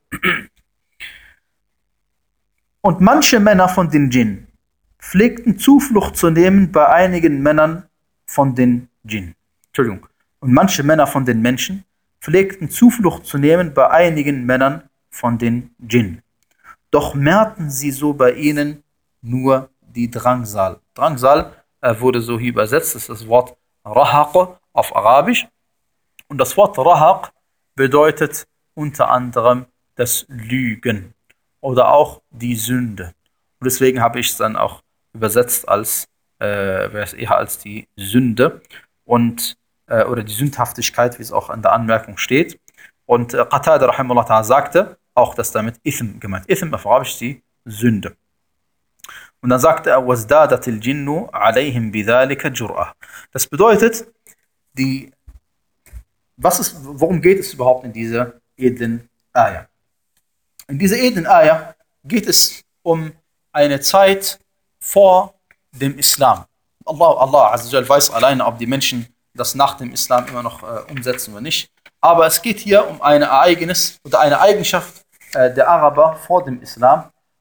Und manche Männer von den Djinn pflegten Zuflucht zu nehmen bei einigen Männern von den Djinn. Entschuldigung. Und manche Männer von den Menschen pflegten Zuflucht zu nehmen bei einigen Männern von den Djinn. Doch mehrten sie so bei ihnen nur die Drangsal. Drangsal äh, wurde so hier übersetzt, das ist das Wort Rahaq auf Arabisch. Und das Wort Rahaq bedeutet unter anderem das Lügen oder auch die Sünde. Und deswegen habe ich es dann auch übersetzt als, äh, eher als die Sünde und, äh, oder die Sündhaftigkeit, wie es auch an der Anmerkung steht. Und äh, Qatada rahimahullah ta'ala sagte auch, dass damit Ithm gemeint. Ithm auf Arabisch ist die Sünde. Und dann sagte er, وَازْدَادَتِ الْجِنُّ عَلَيْهِمْ بِذَلِكَ جُرْأَةً. Das bedeutet, die, was ist, worum geht es überhaupt in dieser edlen Ayah? In dieser edlen Ayah geht es um eine Zeit vor dem Islam. Allah, Allah Azza wa Jal weiß alleine, ob die Menschen das nach dem Islam immer noch äh, umsetzen oder nicht. Aber es geht hier um ein Ereignis oder eine Eigenschaft äh, der Araber vor dem Islam.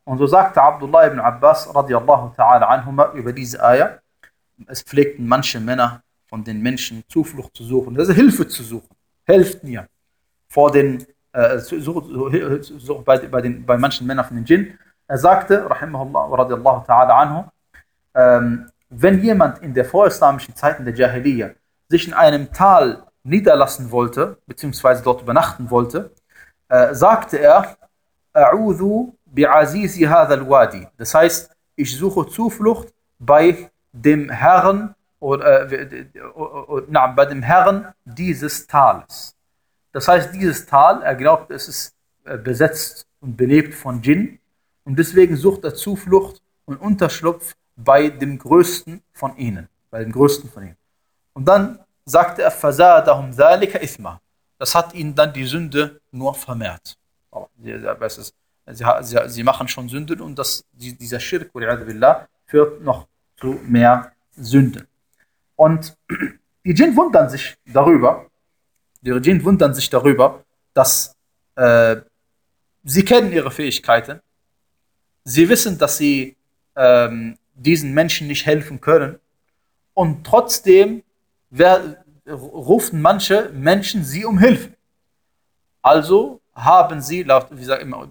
Und so sagte Abdullah ibn Abbas radiallahu ta'ala anhuma über diese Ayah, es pflegten manche Männer von den Menschen Zuflucht zu suchen, also Hilfe zu suchen. Helft mir vor den, äh, such, such, such, bei, bei, den, bei manchen Männern von den Djinn. Er sagte, rahimahullah radiallahu ta'ala anhu, ähm, wenn jemand in der vorislamischen Zeiten der Jahiliyyah sich in einem Tal niederlassen wollte, beziehungsweise dort übernachten wollte, äh, sagte er, A'udhu bi'azizi hadha al-wadi. Das heißt, ich suche Zuflucht bei dem Herrn oder äh, na, bei dem Herrn dieses Tales. Das heißt, dieses Tal, er glaubt, es ist äh, besetzt und belebt von Djinn und deswegen sucht er Zuflucht und Unterschlupf bei dem Größten von ihnen, bei dem Größten von ihnen. Und dann sagte er, فَزَادَهُمْ ذَلِكَ إِثْمًا. Das hat ihnen dann die Sünde nur vermehrt. Sie, sie, sie, sie machen schon Sünden und das, dieser Schirk führt noch zu mehr Sünden. Und die Djinn wundern sich darüber, die Djinn wundern sich darüber, dass äh, sie kennen ihre Fähigkeiten, sie wissen, dass sie ähm, diesen Menschen nicht helfen können und trotzdem wer, rufen manche Menschen sie um Hilfe. Also haben sie, laut, wie sagt immer,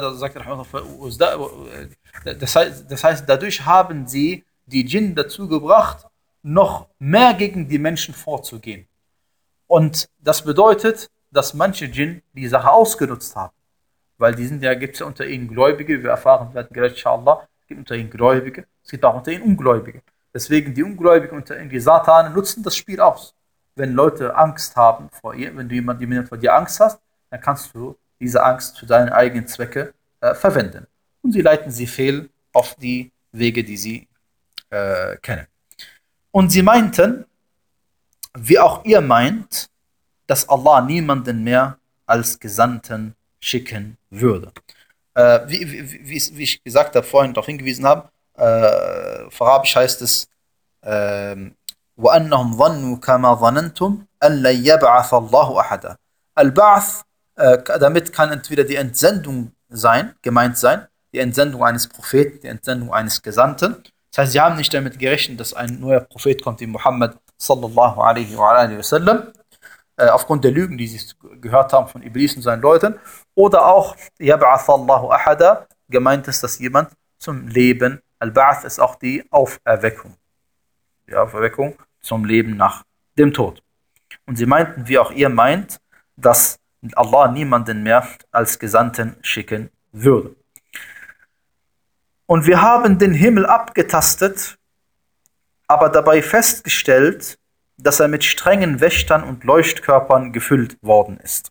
das heißt, das heißt, dadurch haben sie die Djinn dazu gebracht, noch mehr gegen die Menschen vorzugehen. Und das bedeutet, dass manche Djinn die Sache ausgenutzt haben. Weil die sind ja, gibt es ja unter ihnen Gläubige, wir erfahren werden gleich, inshallah, es gibt unter ihnen Gläubige, es gibt auch unter ihnen Ungläubige. Deswegen die Ungläubigen unter ihnen, die Satanen, nutzen das Spiel aus. Wenn Leute Angst haben vor ihr, wenn du jemanden vor dir Angst hast, dann kannst du diese Angst für deine eigenen Zwecke äh, verwenden. Und sie leiten sie fehl auf die Wege, die sie äh, kennen. Und sie meinten, wie auch ihr meint, dass Allah niemanden mehr als Gesandten schicken würde. Äh, wie, wie, wie, wie ich gesagt habe, vorhin darauf hingewiesen habe, äh, auf Arabisch heißt es, وَأَنَّهُمْ ظَنُّوا كَمَا ظَنَنْتُمْ أَنْ لَنْ يَبْعَثَ اللَّهُ أَحَدًا. Al-Ba'ath, äh, damit kann entweder die Entsendung sein, gemeint sein, die Entsendung eines Propheten, die Entsendung eines Gesandten. Das heißt, sie haben nicht damit gerechnet, dass ein neuer Prophet kommt, wie Muhammad sallallahu alaihi wa alihi wasallam, äh, aufgrund der Lügen, die sie gehört haben von Iblis und seinen Leuten. Oder auch, يَبْعَثَ اللَّهُ أَحَدًا, gemeint ist, dass jemand zum Leben, Al-Ba'ath ist auch die Auferweckung. Die Auferweckung zum Leben nach dem Tod. Und sie meinten, wie auch ihr meint, dass Allah niemanden mehr als Gesandten schicken würde. Und wir haben den Himmel abgetastet, aber dabei festgestellt, dass er mit strengen Wächtern und Leuchtkörpern gefüllt worden ist.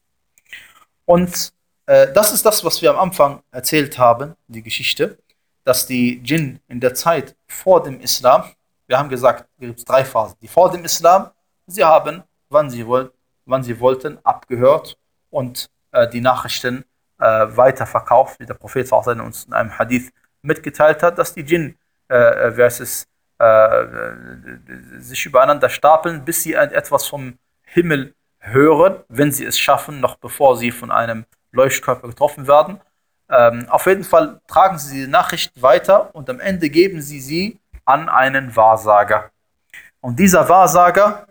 Und äh, das ist das, was wir am Anfang erzählt haben, die Geschichte, dass die Djinn in der Zeit vor dem Islam, wir haben gesagt, es gibt drei Phasen. Die vor dem Islam, sie haben, wann sie, woll, wann sie wollten, abgehört und äh, die Nachrichten äh, weiterverkauft, wie der Prophet uns in einem Hadith mitgeteilt hat, dass die Djinn äh, versus, äh, sich übereinander stapeln, bis sie etwas vom Himmel hören, wenn sie es schaffen, noch bevor sie von einem Leuchtkörper getroffen werden. Ähm, auf jeden Fall tragen sie diese Nachricht weiter und am Ende geben sie sie an einen Wahrsager. Und dieser Wahrsager,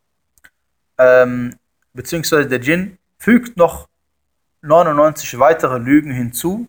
ähm, beziehungsweise der Djinn, fügt noch neunundneunzig weitere Lügen hinzu.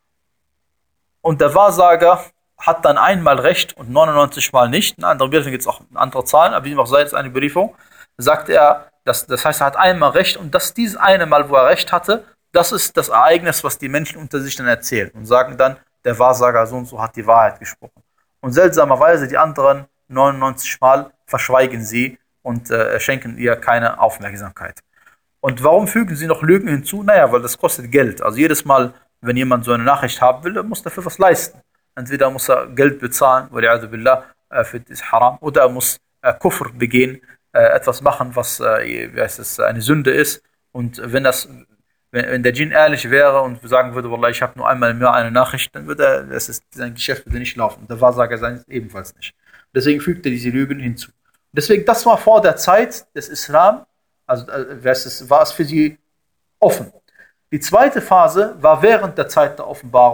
Und der Wahrsager hat dann einmal recht und neunundneunzig Mal nicht. In anderen Überlieferungen gibt es auch andere Zahlen, aber wie auch sei es eine Überlieferung, sagt er, dass, das heißt, er hat einmal recht und dass dieses eine Mal, wo er recht hatte, das ist das Ereignis, was die Menschen unter sich dann erzählen und sagen dann, der Wahrsager so und so hat die Wahrheit gesprochen. Und seltsamerweise die anderen neunundneunzig Mal verschweigen sie und äh, schenken ihr keine Aufmerksamkeit. Und warum fügen sie noch Lügen hinzu? Naja, weil das kostet Geld. Also jedes Mal, wenn jemand so eine Nachricht haben will, muss dafür was leisten. Entweder muss er Geld bezahlen, billah, äh, für das Haram, oder er muss äh, Kufr begehen, äh, etwas machen, was äh, wie heißt es, eine Sünde ist. Und wenn das Wenn, wenn der Djinn ehrlich wäre und sagen würde, Wallah, ich habe nur einmal im Jahr eine Nachricht, dann würde er, das ist, sein Geschäft würde nicht laufen. Der Wahrsager sein ebenfalls nicht. Deswegen fügt er diese Lügen hinzu. Deswegen, das war vor der Zeit des Islam, also äh, war es für sie offen. Die zweite Phase war während der Zeit der Offenbarung,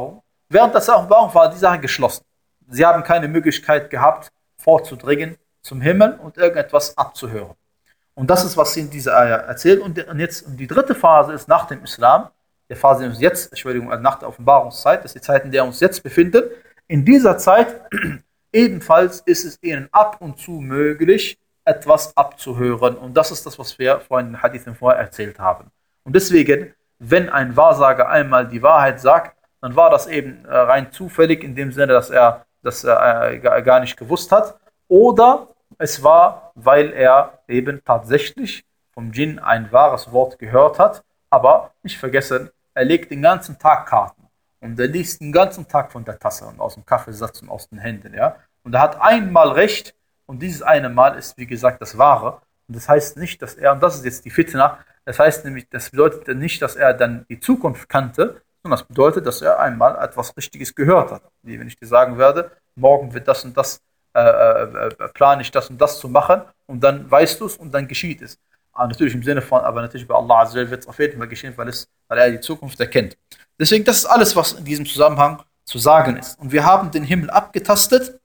während der Offenbarung war die Sache geschlossen. Sie haben keine Möglichkeit gehabt, vorzudringen zum Himmel und irgendetwas abzuhören. Und das ist, was sie in dieser Ayah erzählt. Und jetzt und die dritte Phase ist nach dem Islam, die Phase, in der uns jetzt, Entschuldigung, nach der Offenbarungszeit, das ist die Zeit, in der wir uns jetzt befinden. In dieser Zeit ebenfalls ist es ihnen ab und zu möglich, etwas abzuhören. Und das ist das, was wir vorhin in den Hadithen vorher erzählt haben. Und deswegen, wenn ein Wahrsager einmal die Wahrheit sagt, dann war das eben äh, rein zufällig, in dem Sinne, dass er das äh, gar nicht gewusst hat. Oder es war, weil er eben tatsächlich vom Djinn ein wahres Wort gehört hat. Aber nicht vergessen, er legt den ganzen Tag Karten. Und er liest den ganzen Tag von der Tasse und aus dem Kaffeesatz und aus den Händen. Ja? Und er hat einmal Recht. Und dieses eine Mal ist, wie gesagt, das Wahre. Und das heißt nicht, dass er, und das ist jetzt die Fitna, das heißt nämlich, das bedeutet nicht, dass er dann die Zukunft kannte, sondern das bedeutet, dass er einmal etwas Richtiges gehört hat. Wie wenn ich dir sagen werde, morgen wird das und das, äh, äh, plane ich das und das zu machen, und dann weißt du es und dann geschieht es. Aber natürlich im Sinne von, aber natürlich bei Allah Azza wa Jalla wird es auf jeden Fall geschehen, weil, es, weil er die Zukunft erkennt. Deswegen, das ist alles, was in diesem Zusammenhang zu sagen ist. Und wir haben den Himmel abgetastet,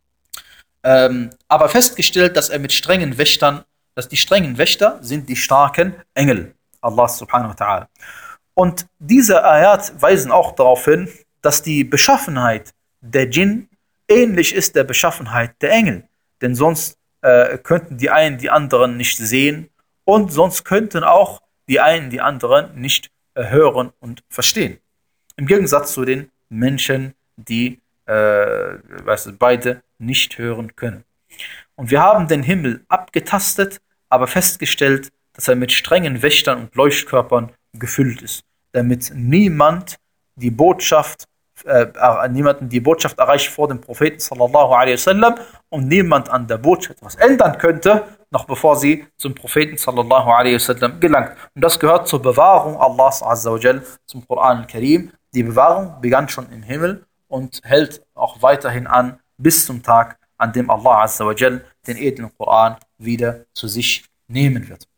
ähm, aber festgestellt, dass er mit strengen Wächtern, dass die strengen Wächter sind die starken Engel, Allah subhanahu wa ta'ala. Und diese Ayat weisen auch darauf hin, dass die Beschaffenheit der Djinn ähnlich ist der Beschaffenheit der Engel. Denn sonst äh, könnten die einen die anderen nicht sehen, und sonst könnten auch die einen die anderen nicht äh, hören und verstehen. Im Gegensatz zu den Menschen, die äh, weißt du, beide nicht hören können. Und wir haben den Himmel abgetastet, aber festgestellt, dass er mit strengen Wächtern und Leuchtkörpern gefüllt ist, damit niemand die Botschaft, äh, niemanden die Botschaft erreicht vor dem Propheten sallallahu alaihi wasallam und niemand an der Botschaft etwas ändern könnte, noch bevor sie zum Propheten sallallahu alaihi wasallam gelangt. Und das gehört zur Bewahrung Allahs azza wa jal, zum Koran al-Karim. Die Bewahrung begann schon im Himmel und hält auch weiterhin an bis zum Tag, an dem Allah azza wa jal den edlen Koran wieder zu sich nehmen wird.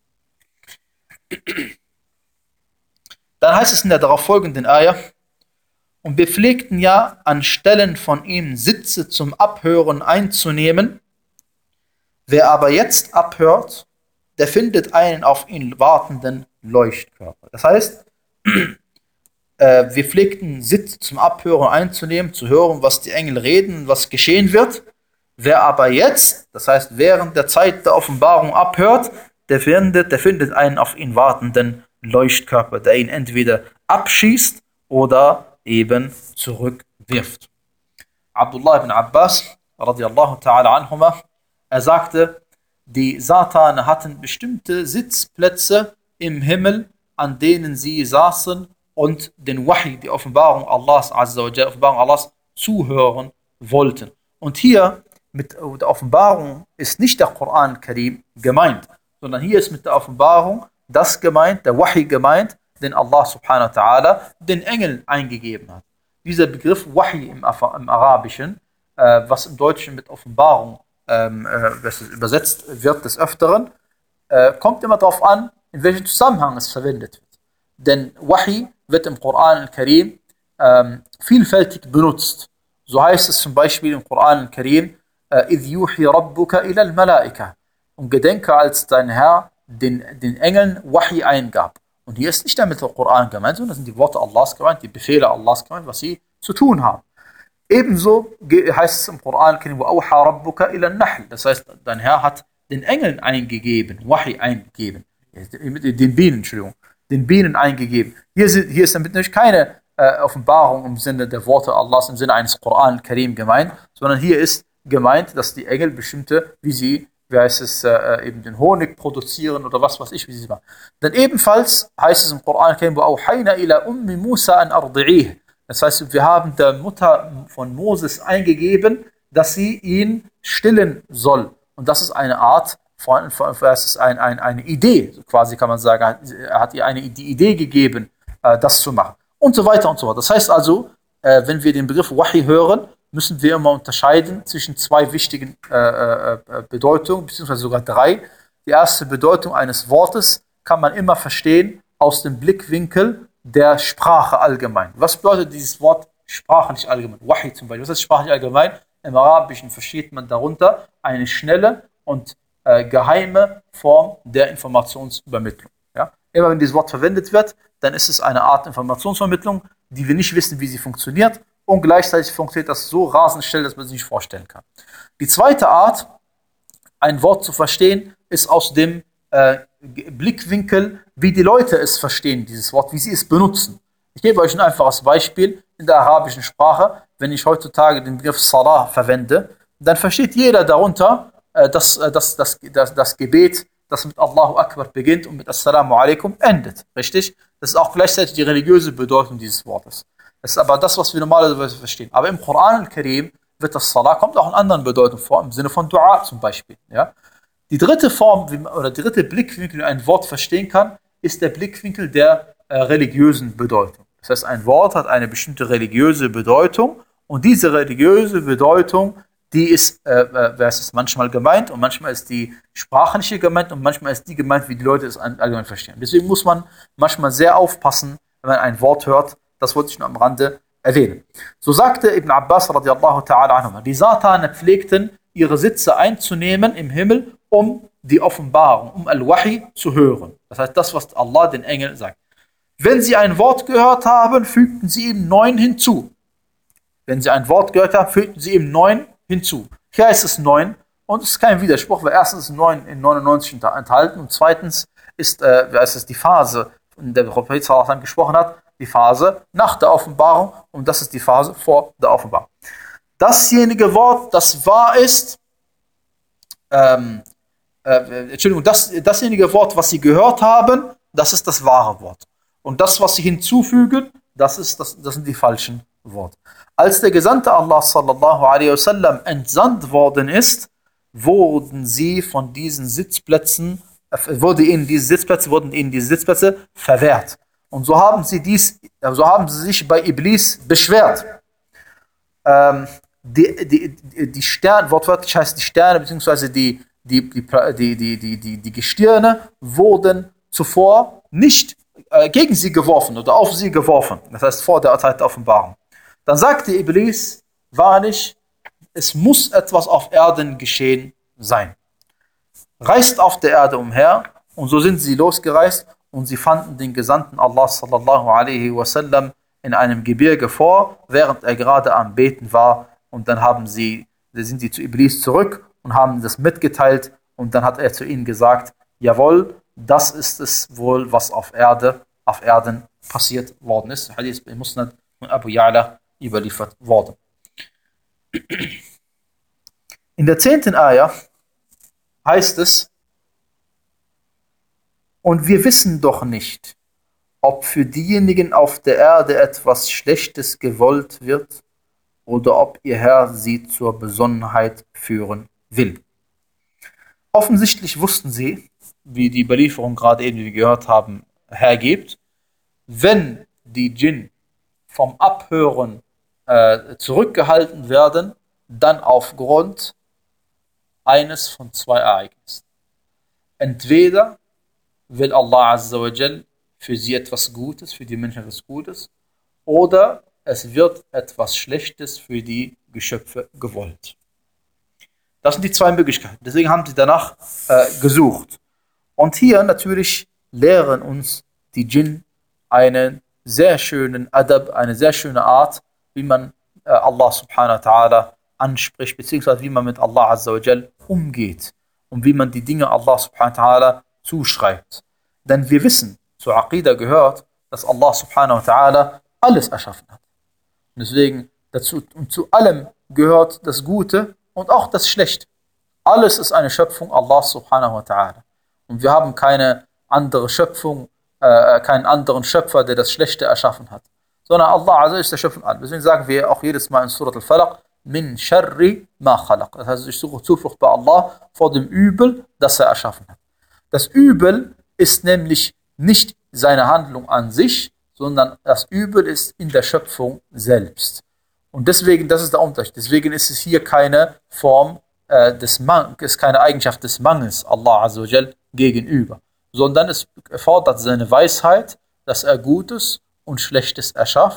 Dann heißt es in der darauf folgenden Ayah: Und wir pflegten ja, an Stellen von ihm Sitze zum Abhören einzunehmen. Wer aber jetzt abhört, der findet einen auf ihn wartenden Leuchtkörper. Das heißt, äh, wir pflegten Sitze zum Abhören einzunehmen, zu hören, was die Engel reden, was geschehen wird. Wer aber jetzt, das heißt während der Zeit der Offenbarung abhört, der findet, der findet einen auf ihn wartenden Leuchtkörper, der ihn entweder abschießt oder eben zurückwirft. Abdullah ibn Abbas, radiyallahu ta'ala anhuma, er sagte, die Satane hatten bestimmte Sitzplätze im Himmel, an denen sie saßen und den Wahi, die Offenbarung Allahs, Azza wa Jalla, Offenbarung Allahs, zuhören wollten. Und hier mit der Offenbarung ist nicht der Koran Karim gemeint, sondern hier ist mit der Offenbarung das gemeint, der Wahi gemeint, den Allah subhanahu wa ta'ala den Engeln eingegeben hat. Dieser Begriff Wahi im, im Arabischen, äh, was im Deutschen mit Offenbarung ähm, äh, übersetzt wird des Öfteren, äh, kommt immer darauf an, in welchem Zusammenhang es verwendet wird. Denn Wahi wird im Koran al-Karim ähm, vielfältig benutzt. So heißt es zum Beispiel im Koran al-Karim, إِذْ يُوحِي رَبُّكَ إِلَى الْمَلَائِكَةِ, und gedenke, als dein Herr den, den Engeln Wahi eingab. Und hier ist nicht damit der Koran gemeint, sondern das sind die Worte Allahs gemeint, die Befehle Allahs gemeint, was sie zu tun haben. Ebenso heißt es im Koran, وَأَوْحَى رَبُّكَ إِلَى النَّحْلِ, das heißt, dein Herr hat den Engeln eingegeben, Wahi eingegeben, den Bienen, Entschuldigung, den Bienen eingegeben. Hier, sind, hier ist damit natürlich keine äh, Offenbarung im Sinne der Worte Allahs, im Sinne eines Koran al-Karim gemeint, sondern hier ist gemeint, dass die Engel bestimmte, wie sie, wie heißt es, äh, eben den Honig produzieren oder was weiß ich, wie sie es machen. Denn ebenfalls heißt es im Koran, وَأَوْحَيْنَا إِلَى أُمِّ مُوسَى أَنْ أَرْضِعِيهِ. Das heißt, wir haben der Mutter von Moses eingegeben, dass sie ihn stillen soll. Und das ist eine Art von, von das ist ein, ein, eine Idee, quasi kann man sagen, er hat ihr eine die Idee gegeben, äh, das zu machen. Und so weiter und so fort. Das heißt also, äh, wenn wir den Begriff Wahi hören, müssen wir immer unterscheiden zwischen zwei wichtigen äh, äh, Bedeutungen, beziehungsweise sogar drei. Die erste Bedeutung eines Wortes kann man immer verstehen aus dem Blickwinkel der Sprache allgemein. Was bedeutet dieses Wort sprachlich allgemein. Wahi zum Beispiel. Was heißt sprachlich allgemein? Im Arabischen versteht man darunter eine schnelle und äh, geheime Form der Informationsübermittlung. Ja? Immer wenn dieses Wort verwendet wird, dann ist es eine Art Informationsvermittlung, die wir nicht wissen, wie sie funktioniert, und gleichzeitig funktioniert das so rasend schnell, dass man sich nicht vorstellen kann. Die zweite Art, ein Wort zu verstehen, ist aus dem äh, Blickwinkel, wie die Leute es verstehen, dieses Wort, wie sie es benutzen. Ich gebe euch ein einfaches Beispiel in der arabischen Sprache. Wenn ich heutzutage den Begriff Salah verwende, dann versteht jeder darunter äh, dass, äh, das, das, das, das Gebet, das mit Allahu Akbar beginnt und mit Assalamu alaikum endet. Richtig? Das ist auch gleichzeitig die religiöse Bedeutung dieses Wortes. Das ist aber das, was wir normalerweise verstehen. Aber im Koran al-Karim wird das Salah, kommt auch in anderen Bedeutungen vor, im Sinne von Dua zum Beispiel. Ja? Die dritte Form, wie man, oder der dritte Blickwinkel, wie man ein Wort verstehen kann, ist der Blickwinkel der äh, religiösen Bedeutung. Das heißt, ein Wort hat eine bestimmte religiöse Bedeutung, und diese religiöse Bedeutung, die ist, äh, äh, ist manchmal gemeint, und manchmal ist die sprachliche gemeint, und manchmal ist die gemeint, wie die Leute es allgemein verstehen. Deswegen muss man manchmal sehr aufpassen, wenn man ein Wort hört. Das wollte ich nur am Rande erwähnen. So sagte Ibn Abbas radiallahu ta'ala anhuma, die Satane pflegten, ihre Sitze einzunehmen im Himmel, um die Offenbarung, um Al-Wahi zu hören. Das heißt, das, was Allah den Engeln sagt. Wenn sie ein Wort gehört haben, fügten sie ihm neun hinzu. Wenn sie ein Wort gehört haben, fügten sie ihm neun hinzu. Hier heißt es neun, und es ist kein Widerspruch, weil erstens ist neun in neunundneunzig enthalten, und zweitens ist, äh, ist es die Phase, in der der Prophet sallallahu alaihi wasallam gesprochen hat, die Phase nach der Offenbarung, und das ist die Phase vor der Offenbarung. Dasjenige Wort, das wahr ist, ähm, äh, Entschuldigung, das, dasjenige Wort, was sie gehört haben, das ist das wahre Wort. Und das, was sie hinzufügen, das, ist das, das sind die falschen Worte. Als der Gesandte Allah sallallahu alaihi wasallam entsandt worden ist, wurden sie von diesen Sitzplätzen, äh, wurde ihnen diese Sitzplätze, wurden ihnen diese Sitzplätze verwehrt. Und so haben sie dies, so haben sie sich bei Iblis beschwert. Ähm, die, die, die, die Sterne, wortwörtlich heißt die Sterne, beziehungsweise die, die, die, die, die, die, die, die Gestirne wurden zuvor nicht äh, gegen sie geworfen oder auf sie geworfen. Das heißt vor der Zeit der Offenbarung. Dann sagte Iblis, wahrlich, es muss etwas auf Erden geschehen sein. Reist auf der Erde umher, und so sind sie losgereist, und sie fanden den Gesandten Allah sallallahu alaihi wasallam in einem Gebirge vor, während er gerade am Beten war, und dann haben sie, sind sie zu Iblis zurück und haben das mitgeteilt, und dann hat er zu ihnen gesagt, jawohl, das ist es wohl, was auf Erde, auf Erden passiert worden ist. Hadith bei Musnad von Abu Ya'la überliefert worden. In der zehnten Ayah heißt es, und wir wissen doch nicht, ob für diejenigen auf der Erde etwas Schlechtes gewollt wird oder ob ihr Herr sie zur Besonnenheit führen will. Offensichtlich wussten sie, wie die Überlieferung gerade eben, wie wir gehört haben, hergibt, wenn die Djinn vom Abhören äh, zurückgehalten werden, dann aufgrund eines von zwei Ereignissen. Entweder will Allah Azza wa Jal für sie etwas Gutes, für die Menschen etwas Gutes, oder es wird etwas Schlechtes für die Geschöpfe gewollt. Das sind die zwei Möglichkeiten. Deswegen haben sie danach äh, gesucht. Und hier natürlich lehren uns die Djinn einen sehr schönen Adab, eine sehr schöne Art, wie man äh, Allah subhanahu wa ta'ala anspricht, beziehungsweise wie man mit Allah Azza wa Jal umgeht und wie man die Dinge Allah subhanahu wa ta'ala zuschreibt. Denn wir wissen, zur Aqidah gehört, dass Allah subhanahu wa ta'ala alles erschaffen hat. Und deswegen dazu und zu allem gehört das Gute und auch das Schlechte. Alles ist eine Schöpfung Allah subhanahu wa ta'ala. Und wir haben keine andere Schöpfung, äh, keinen anderen Schöpfer, der das Schlechte erschaffen hat. Sondern Allah Azza ist der Schöpfer von allem. Deswegen sagen wir auch jedes Mal in Surat al-Falaq, min sharri ma khalaq. Das heißt, ich suche Zuflucht bei Allah vor dem Übel, das er erschaffen hat. Das Übel ist nämlich nicht seine Handlung an sich, sondern das Übel ist in der Schöpfung selbst. Und deswegen, das ist der Unterschied. Deswegen ist es hier keine Form äh, des Mangels, ist keine Eigenschaft des Mangels Allah Azza wa Jal gegenüber, sondern es erfordert seine Weisheit, dass er Gutes und Schlechtes erschafft,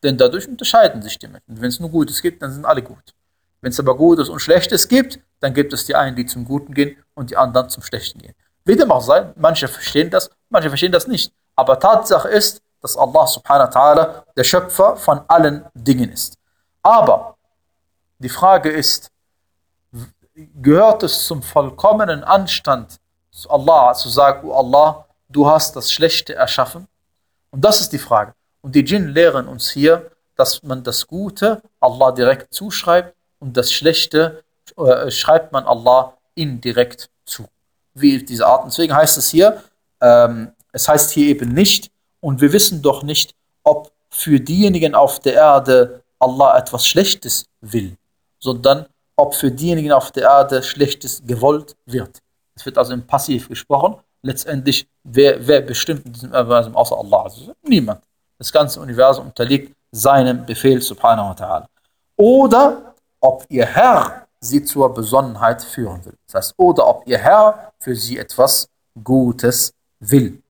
Denn dadurch unterscheiden sich die Menschen. Wenn es nur Gutes gibt, dann sind alle gut. Wenn es aber Gutes und Schlechtes gibt, dann gibt es die einen, die zum Guten gehen und die anderen zum Schlechten gehen. Wie dem auch sei, manche verstehen das, manche verstehen das nicht. Aber Tatsache ist, dass Allah subhanahu wa ta'ala der Schöpfer von allen Dingen ist. Aber die Frage ist, gehört es zum vollkommenen Anstand zu Allah zu sagen, oh Allah, du hast das Schlechte erschaffen? Und das ist die Frage. Und die Djinn lehren uns hier, dass man das Gute Allah direkt zuschreibt und das Schlechte äh, schreibt man Allah indirekt zu. Wie diese Art. Deswegen heißt es hier, ähm, es heißt hier eben nicht, und wir wissen doch nicht, ob für diejenigen auf der Erde Allah etwas Schlechtes will, sondern ob für diejenigen auf der Erde Schlechtes gewollt wird. Es wird also im Passiv gesprochen. Letztendlich, wer, wer bestimmt in diesem Universum außer Allah? Also niemand. Das ganze Universum unterliegt seinem Befehl, subhanahu wa ta'ala. Oder ob ihr Herr sie zur Besonnenheit führen will. Das heißt, oder ob ihr Herr für sie etwas Gutes will.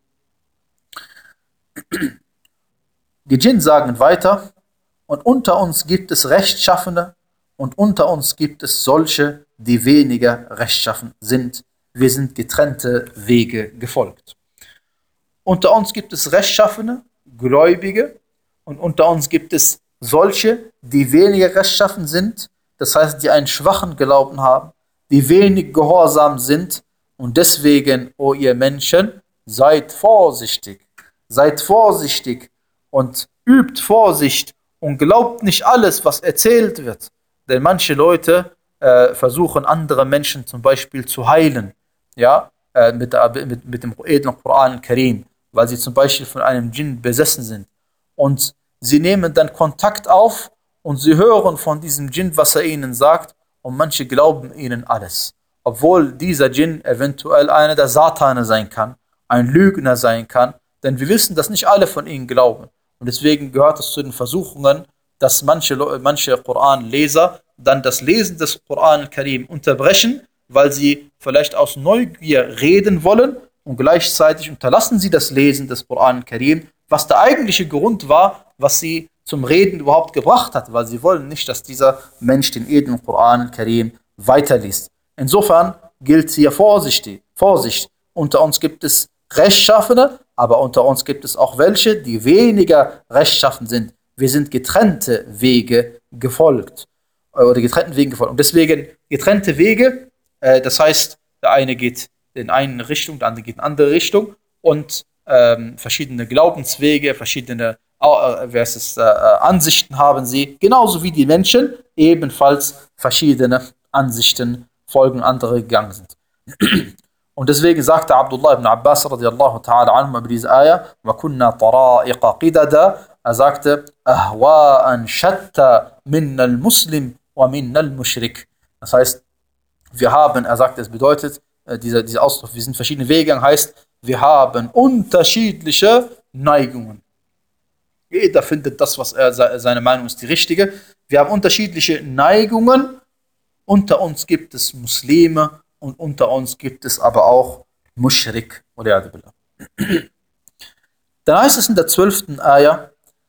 Die Djinn sagen weiter, und unter uns gibt es Rechtschaffene und unter uns gibt es solche, die weniger rechtschaffen sind. Wir sind getrennte Wege gefolgt. Unter uns gibt es Rechtschaffene, Gläubige, und unter uns gibt es solche, die weniger rechtschaffen sind, das heißt, die einen schwachen Glauben haben, die wenig gehorsam sind, und deswegen, o ihr Menschen, seid vorsichtig, seid vorsichtig und übt Vorsicht und glaubt nicht alles, was erzählt wird. Denn manche Leute äh, versuchen, andere Menschen zum Beispiel zu heilen, ja, äh, mit, mit, mit dem edlen Koran al-Karim, weil sie zum Beispiel von einem Djinn besessen sind. Und sie nehmen dann Kontakt auf und sie hören von diesem Djinn, was er ihnen sagt, und manche glauben ihnen alles. Obwohl dieser Djinn eventuell einer der Satane sein kann, ein Lügner sein kann, denn wir wissen, dass nicht alle von ihnen glauben. Und deswegen gehört es zu den Versuchungen, dass manche, manche Koranleser dann das Lesen des Koran al-Karim unterbrechen, weil sie vielleicht aus Neugier reden wollen, und gleichzeitig unterlassen sie das Lesen des Koran al-Karim, was der eigentliche Grund war, was sie zum Reden überhaupt gebracht hat, weil sie wollen nicht, dass dieser Mensch den edlen Koran al-Karim weiterliest. Insofern gilt hier Vorsicht, Vorsicht. Unter uns gibt es Rechtschaffene, aber unter uns gibt es auch welche, die weniger rechtschaffen sind. Wir sind getrennte Wege gefolgt. Oder getrennten Wegen gefolgt. Und deswegen getrennte Wege, äh, das heißt, der eine geht in eine Richtung, der andere geht in eine andere Richtung, und ähm, verschiedene Glaubenswege, verschiedene äh, versus, äh, Ansichten haben sie, genauso wie die Menschen ebenfalls verschiedene Ansichten folgen, andere gegangen sind. Und deswegen sagte Abdullah ibn Abbas radiallahu ta'ala anhu über diese Ayah, وَكُنَّا طَرَائِقَ قِدَدًا, er sagte, أَهْوَاءً شَتَّى مِنَّ الْمُسْلِمِ وَمِنَّ الْمُشْرِكِ. Das heißt, wir haben, er sagt, es bedeutet, äh, dieser, dieser Ausdruck, wir sind verschiedene Wege gegangen, heißt, wir haben unterschiedliche Neigungen. Jeder findet das, was er, seine Meinung ist, die richtige. Wir haben unterschiedliche Neigungen. Unter uns gibt es Muslime und unter uns gibt es aber auch Mushrik. Dann heißt es in der zwölften Ayah,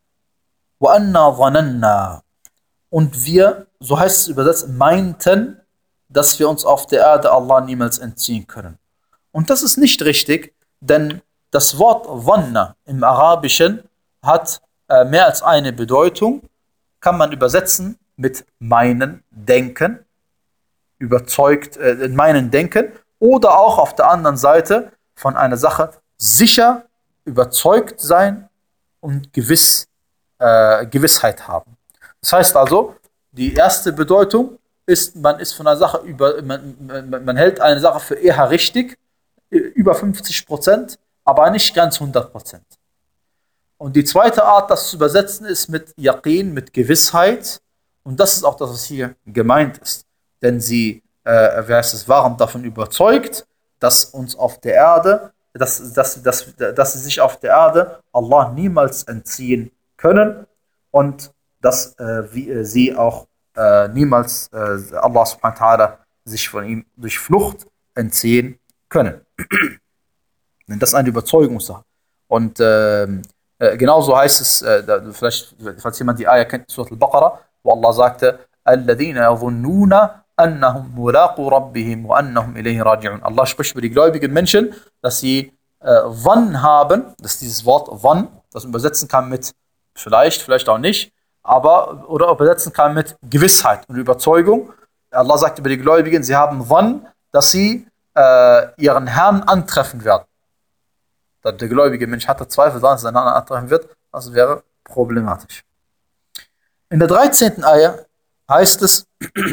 وَأَنَّا ظَنَنَّا, und wir, so heißt es übersetzt, meinten, dass wir uns auf der Erde Allah niemals entziehen können. Und das ist nicht richtig, denn das Wort Dhanna im Arabischen hat äh, mehr als eine Bedeutung, kann man übersetzen mit meinen, denken, überzeugt, äh, in meinen Denken, oder auch auf der anderen Seite von einer Sache sicher, überzeugt sein und gewiss, äh, Gewissheit haben. Das heißt also, die erste Bedeutung ist, man ist von einer Sache über, man, man, man hält eine Sache für eher richtig, über fünfzig Prozent, aber nicht ganz hundert Prozent. Und die zweite Art, das zu übersetzen, ist mit Yaqin, mit Gewissheit. Und das ist auch das, was hier gemeint ist. Denn sie, äh, wer ist es, waren davon überzeugt, dass uns auf der Erde, dass, dass, dass, dass sie sich auf der Erde Allah niemals entziehen können und dass äh, wie, äh, sie auch äh, niemals äh, Allah subhanahu wa ta'ala sich von ihm durch Flucht entziehen können. Denn das ist eine Überzeugungssache. Und äh, Äh, genauso heißt es, äh, da, vielleicht, falls jemand die Ayah kennt, Surah Al-Baqarah, wo Allah sagte, الَّذِينَ يَظُنُّونَ أَنَّهُمْ مُلَاقُو رَبِّهِمْ وَأَنَّهُمْ إِلَيْهِ رَاجِعُونَ. Allah spricht über die gläubigen Menschen, dass sie äh, Wann haben, das ist dieses Wort Wann, das man übersetzen kann mit vielleicht, vielleicht auch nicht, aber oder übersetzen kann mit Gewissheit und Überzeugung. Allah sagt über die Gläubigen, sie haben Wann, dass sie äh, ihren Herrn antreffen werden. Da der gläubige Mensch hatte Zweifel daran, dass er seinen Herrn antreffen wird, das wäre problematisch. In der dreizehnten Ayah heißt es,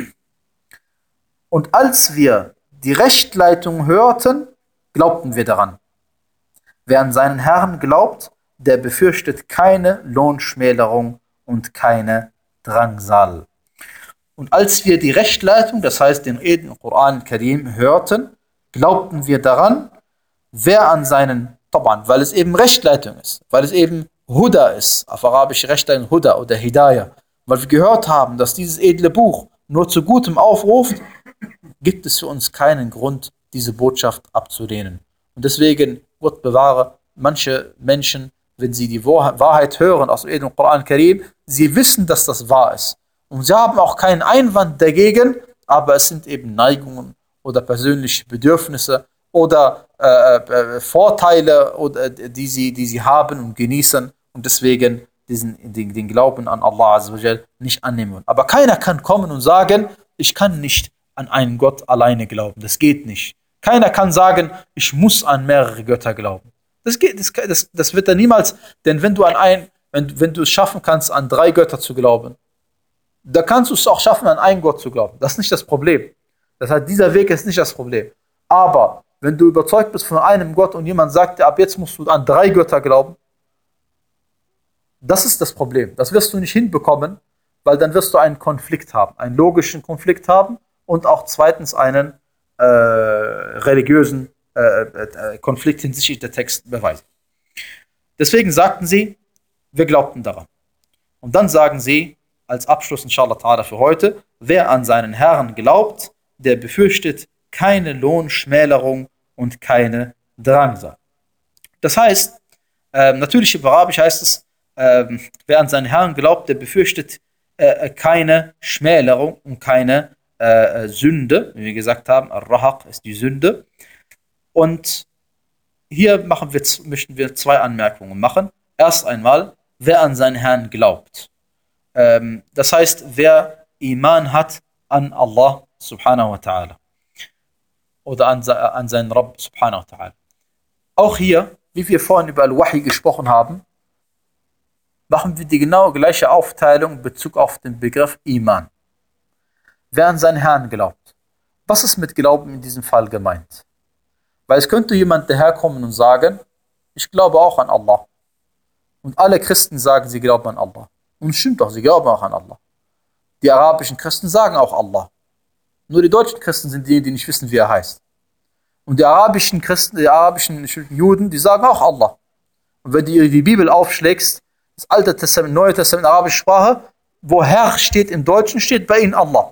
und als wir die Rechtleitung hörten, glaubten wir daran. Wer an seinen Herrn glaubt, der befürchtet keine Lohnschmälerung und keine Drangsal. Und als wir die Rechtleitung, das heißt den edlen Koran Karim, hörten, glaubten wir daran, wer an seinen, Taban, weil es eben Rechtleitung ist, weil es eben Huda ist, auf Arabisch Rechtleitung Huda oder Hidayah, weil wir gehört haben, dass dieses edle Buch nur zu Gutem aufruft, gibt es für uns keinen Grund, diese Botschaft abzulehnen. Und deswegen, Gott bewahre, manche Menschen, wenn sie die Wahrheit hören aus dem edlen Koran Karim, sie wissen, dass das wahr ist. Und sie haben auch keinen Einwand dagegen, aber es sind eben Neigungen oder persönliche Bedürfnisse oder äh, äh, Vorteile, oder, die, sie, die sie haben und genießen und deswegen diesen, den, den Glauben an Allah Azza wa Jal nicht annehmen. Aber keiner kann kommen und sagen, ich kann nicht an einen Gott alleine glauben. Das geht nicht. Keiner kann sagen, ich muss an mehrere Götter glauben. Das geht, das, das, das wird er niemals, denn wenn du an ein, wenn, wenn du es schaffen kannst, an drei Götter zu glauben, da kannst du es auch schaffen, an einen Gott zu glauben. Das ist nicht das Problem. Das heißt, dieser Weg ist nicht das Problem. Aber wenn du überzeugt bist von einem Gott und jemand sagt dir, ab jetzt musst du an drei Götter glauben, das ist das Problem. Das wirst du nicht hinbekommen, weil dann wirst du einen Konflikt haben, einen logischen Konflikt haben und auch zweitens einen äh, religiösen äh, äh, Konflikt hinsichtlich der Text beweisen. Deswegen sagten sie, wir glaubten daran. Und dann sagen sie, als Abschluss inshallah ta'ala für heute, wer an seinen Herrn glaubt, der befürchtet keine Lohnschmälerung und keine Drangsal. Das heißt, äh, natürlich im Arabisch heißt es, äh, wer an seinen Herrn glaubt, der befürchtet äh, keine Schmälerung und keine äh, Sünde. Wie wir gesagt haben, Ar-Rahaq ist die Sünde. Und hier machen wir, möchten wir zwei Anmerkungen machen. Erst einmal, wer an seinen Herrn glaubt. Ähm, das heißt, wer Iman hat an Allah subhanahu wa ta'ala. Oder an, an seinen Rabb subhanahu wa ta'ala. Auch hier, wie wir vorhin über Al-Wahi gesprochen haben, machen wir die genau gleiche Aufteilung in Bezug auf den Begriff Iman. Wer an seinen Herrn glaubt. Was ist mit Glauben in diesem Fall gemeint? Weil es könnte jemand daherkommen und sagen, ich glaube auch an Allah. Und alle Christen sagen, sie glauben an Allah. Und es stimmt doch, sie glauben auch an Allah. Die arabischen Christen sagen auch Allah. Nur die deutschen Christen sind die, die nicht wissen, wie er heißt. Und die arabischen Christen, die arabischen Juden, die sagen auch Allah. Und wenn du die Bibel aufschlägst, das Alte Testament, Neue Testament, arabische Sprache, wo Herr steht im Deutschen, steht bei ihnen Allah.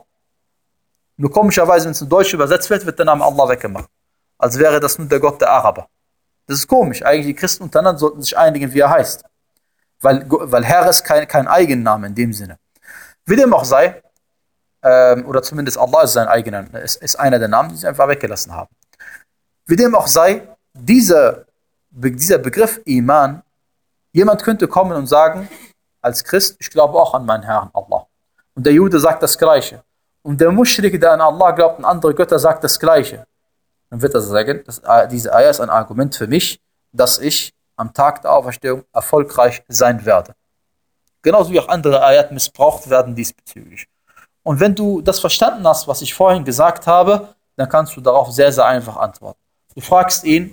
Nur komischerweise, wenn es in Deutsch übersetzt wird, wird der Name Allah weggemacht. Als wäre das nur der Gott der Araber. Das ist komisch. Eigentlich die Christen untereinander sollten sich einigen, wie er heißt. Weil, weil Herr ist kein, kein Eigenname in dem Sinne. Wie dem auch sei, ähm, oder zumindest Allah ist sein eigener, ist, ist einer der Namen, die sie einfach weggelassen haben. Wie dem auch sei, dieser, dieser Begriff Iman, jemand könnte kommen und sagen, als Christ, ich glaube auch an meinen Herrn Allah. Und der Jude sagt das Gleiche. Und der Muschrik, der an Allah glaubt und andere Götter, sagt das Gleiche. Dann wird er sagen, dass, diese Ayah ist ein Argument für mich, dass ich am Tag der Auferstehung erfolgreich sein werde. Genauso wie auch andere Ayat missbraucht werden diesbezüglich. Und wenn du das verstanden hast, was ich vorhin gesagt habe, dann kannst du darauf sehr, sehr einfach antworten. Du fragst ihn,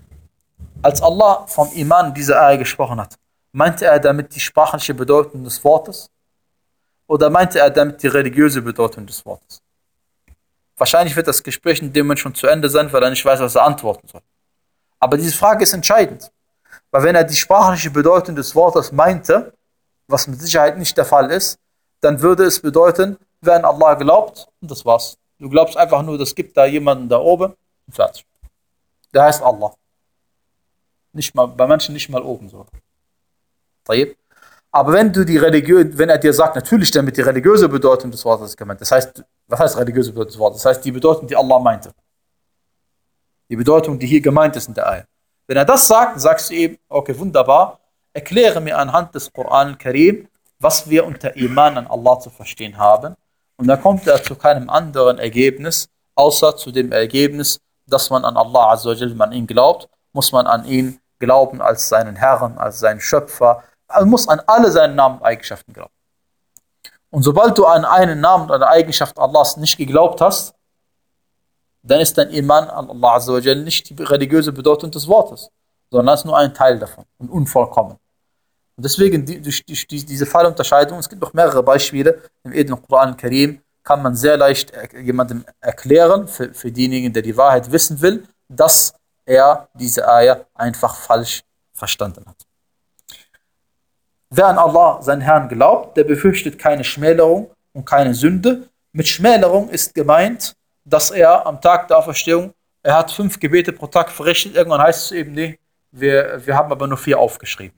als Allah vom Iman dieser Ayah gesprochen hat, meinte er damit die sprachliche Bedeutung des Wortes? Oder meinte er damit die religiöse Bedeutung des Wortes? Wahrscheinlich wird das Gespräch in dem Moment schon zu Ende sein, weil er nicht weiß, was er antworten soll. Aber diese Frage ist entscheidend. Weil wenn er die sprachliche Bedeutung des Wortes meinte, was mit Sicherheit nicht der Fall ist, dann würde es bedeuten, wer an Allah glaubt, und das war's. Du glaubst einfach nur, es gibt da jemanden da oben, und fertig. Der heißt Allah. Nicht mal, bei manchen nicht mal oben so. طيب. Aber wenn du die Religion, wenn er dir sagt, natürlich damit die religiöse Bedeutung des Wortes ist gemeint. Das heißt, was heißt religiöse Bedeutung des Wortes? Das heißt die Bedeutung, die Allah meinte. Die Bedeutung, die hier gemeint ist in der Ayah. Wenn er das sagt, sagst du eben, okay, wunderbar, erkläre mir anhand des Koran al-Karim, was wir unter Iman an Allah zu verstehen haben. Und dann kommt er zu keinem anderen Ergebnis, außer zu dem Ergebnis, dass man an Allah Azza wa Jal, wenn man ihn glaubt, muss man an ihn glauben als seinen Herrn, als seinen Schöpfer. Man muss an alle seine Namen und Eigenschaften glauben. Und sobald du an einen Namen oder eine Eigenschaft Allahs nicht geglaubt hast, dann ist dein Iman an Allah Azza wa Jal nicht die religiöse Bedeutung des Wortes, sondern es ist nur ein Teil davon und unvollkommen. Und deswegen die, die, die, diese Fallunterscheidung, es gibt noch mehrere Beispiele, im edlen Koran al-Karim kann man sehr leicht jemandem erklären, für, für diejenigen, der die Wahrheit wissen will, dass er diese Ayah einfach falsch verstanden hat. Wer an Allah, seinen Herrn, glaubt, der befürchtet keine Schmälerung und keine Sünde. Mit Schmälerung ist gemeint, dass er am Tag der Auferstehung, er hat fünf Gebete pro Tag verrichtet, irgendwann heißt es eben, nee, wir, wir haben aber nur vier aufgeschrieben.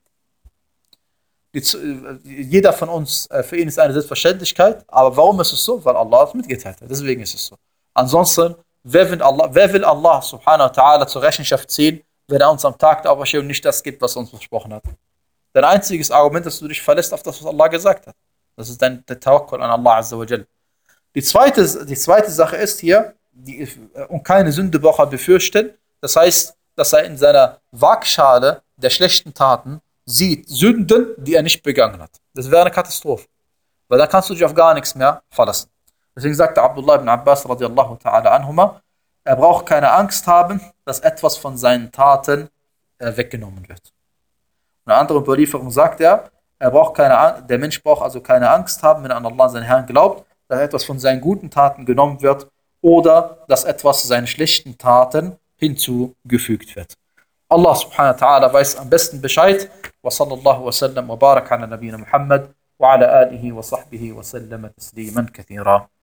Die, jeder von uns, für ihn ist eine Selbstverständlichkeit, aber warum ist es so? Weil Allah es mitgeteilt hat, deswegen ist es so. Ansonsten, wer will Allah, wer will Allah subhanahu wa ta'ala zur Rechenschaft ziehen, wenn er uns am Tag der Auferstehung nicht das gibt, was er uns versprochen hat? Dein einziges Argument, dass du dich verlässt auf das, was Allah gesagt hat. Das ist dein Tawakkul an Allah Azza wa Jal. Die zweite, die zweite Sache ist hier, die, und keine Sünde braucht er befürchten. Das heißt, dass er in seiner Waagschale der schlechten Taten sieht Sünden, die er nicht begangen hat. Das wäre eine Katastrophe. Weil da kannst du dich auf gar nichts mehr verlassen. Deswegen sagte Abdullah ibn Abbas radiallahu ta'ala anhuma, er braucht keine Angst haben, dass etwas von seinen Taten äh, weggenommen wird. In einer anderen Überlieferung sagt er, er braucht keine, der Mensch braucht also keine Angst haben, wenn er an Allah, seinen Herrn, glaubt, dass etwas von seinen guten Taten genommen wird oder dass etwas seinen schlechten Taten hinzugefügt wird. Allah subhanahu wa ta'ala weiß am besten Bescheid. Wa sallallahu wa sallam wa barak ala nabina Muhammad wa ala alihi wa sahbihi wa sallam tasliman kathira.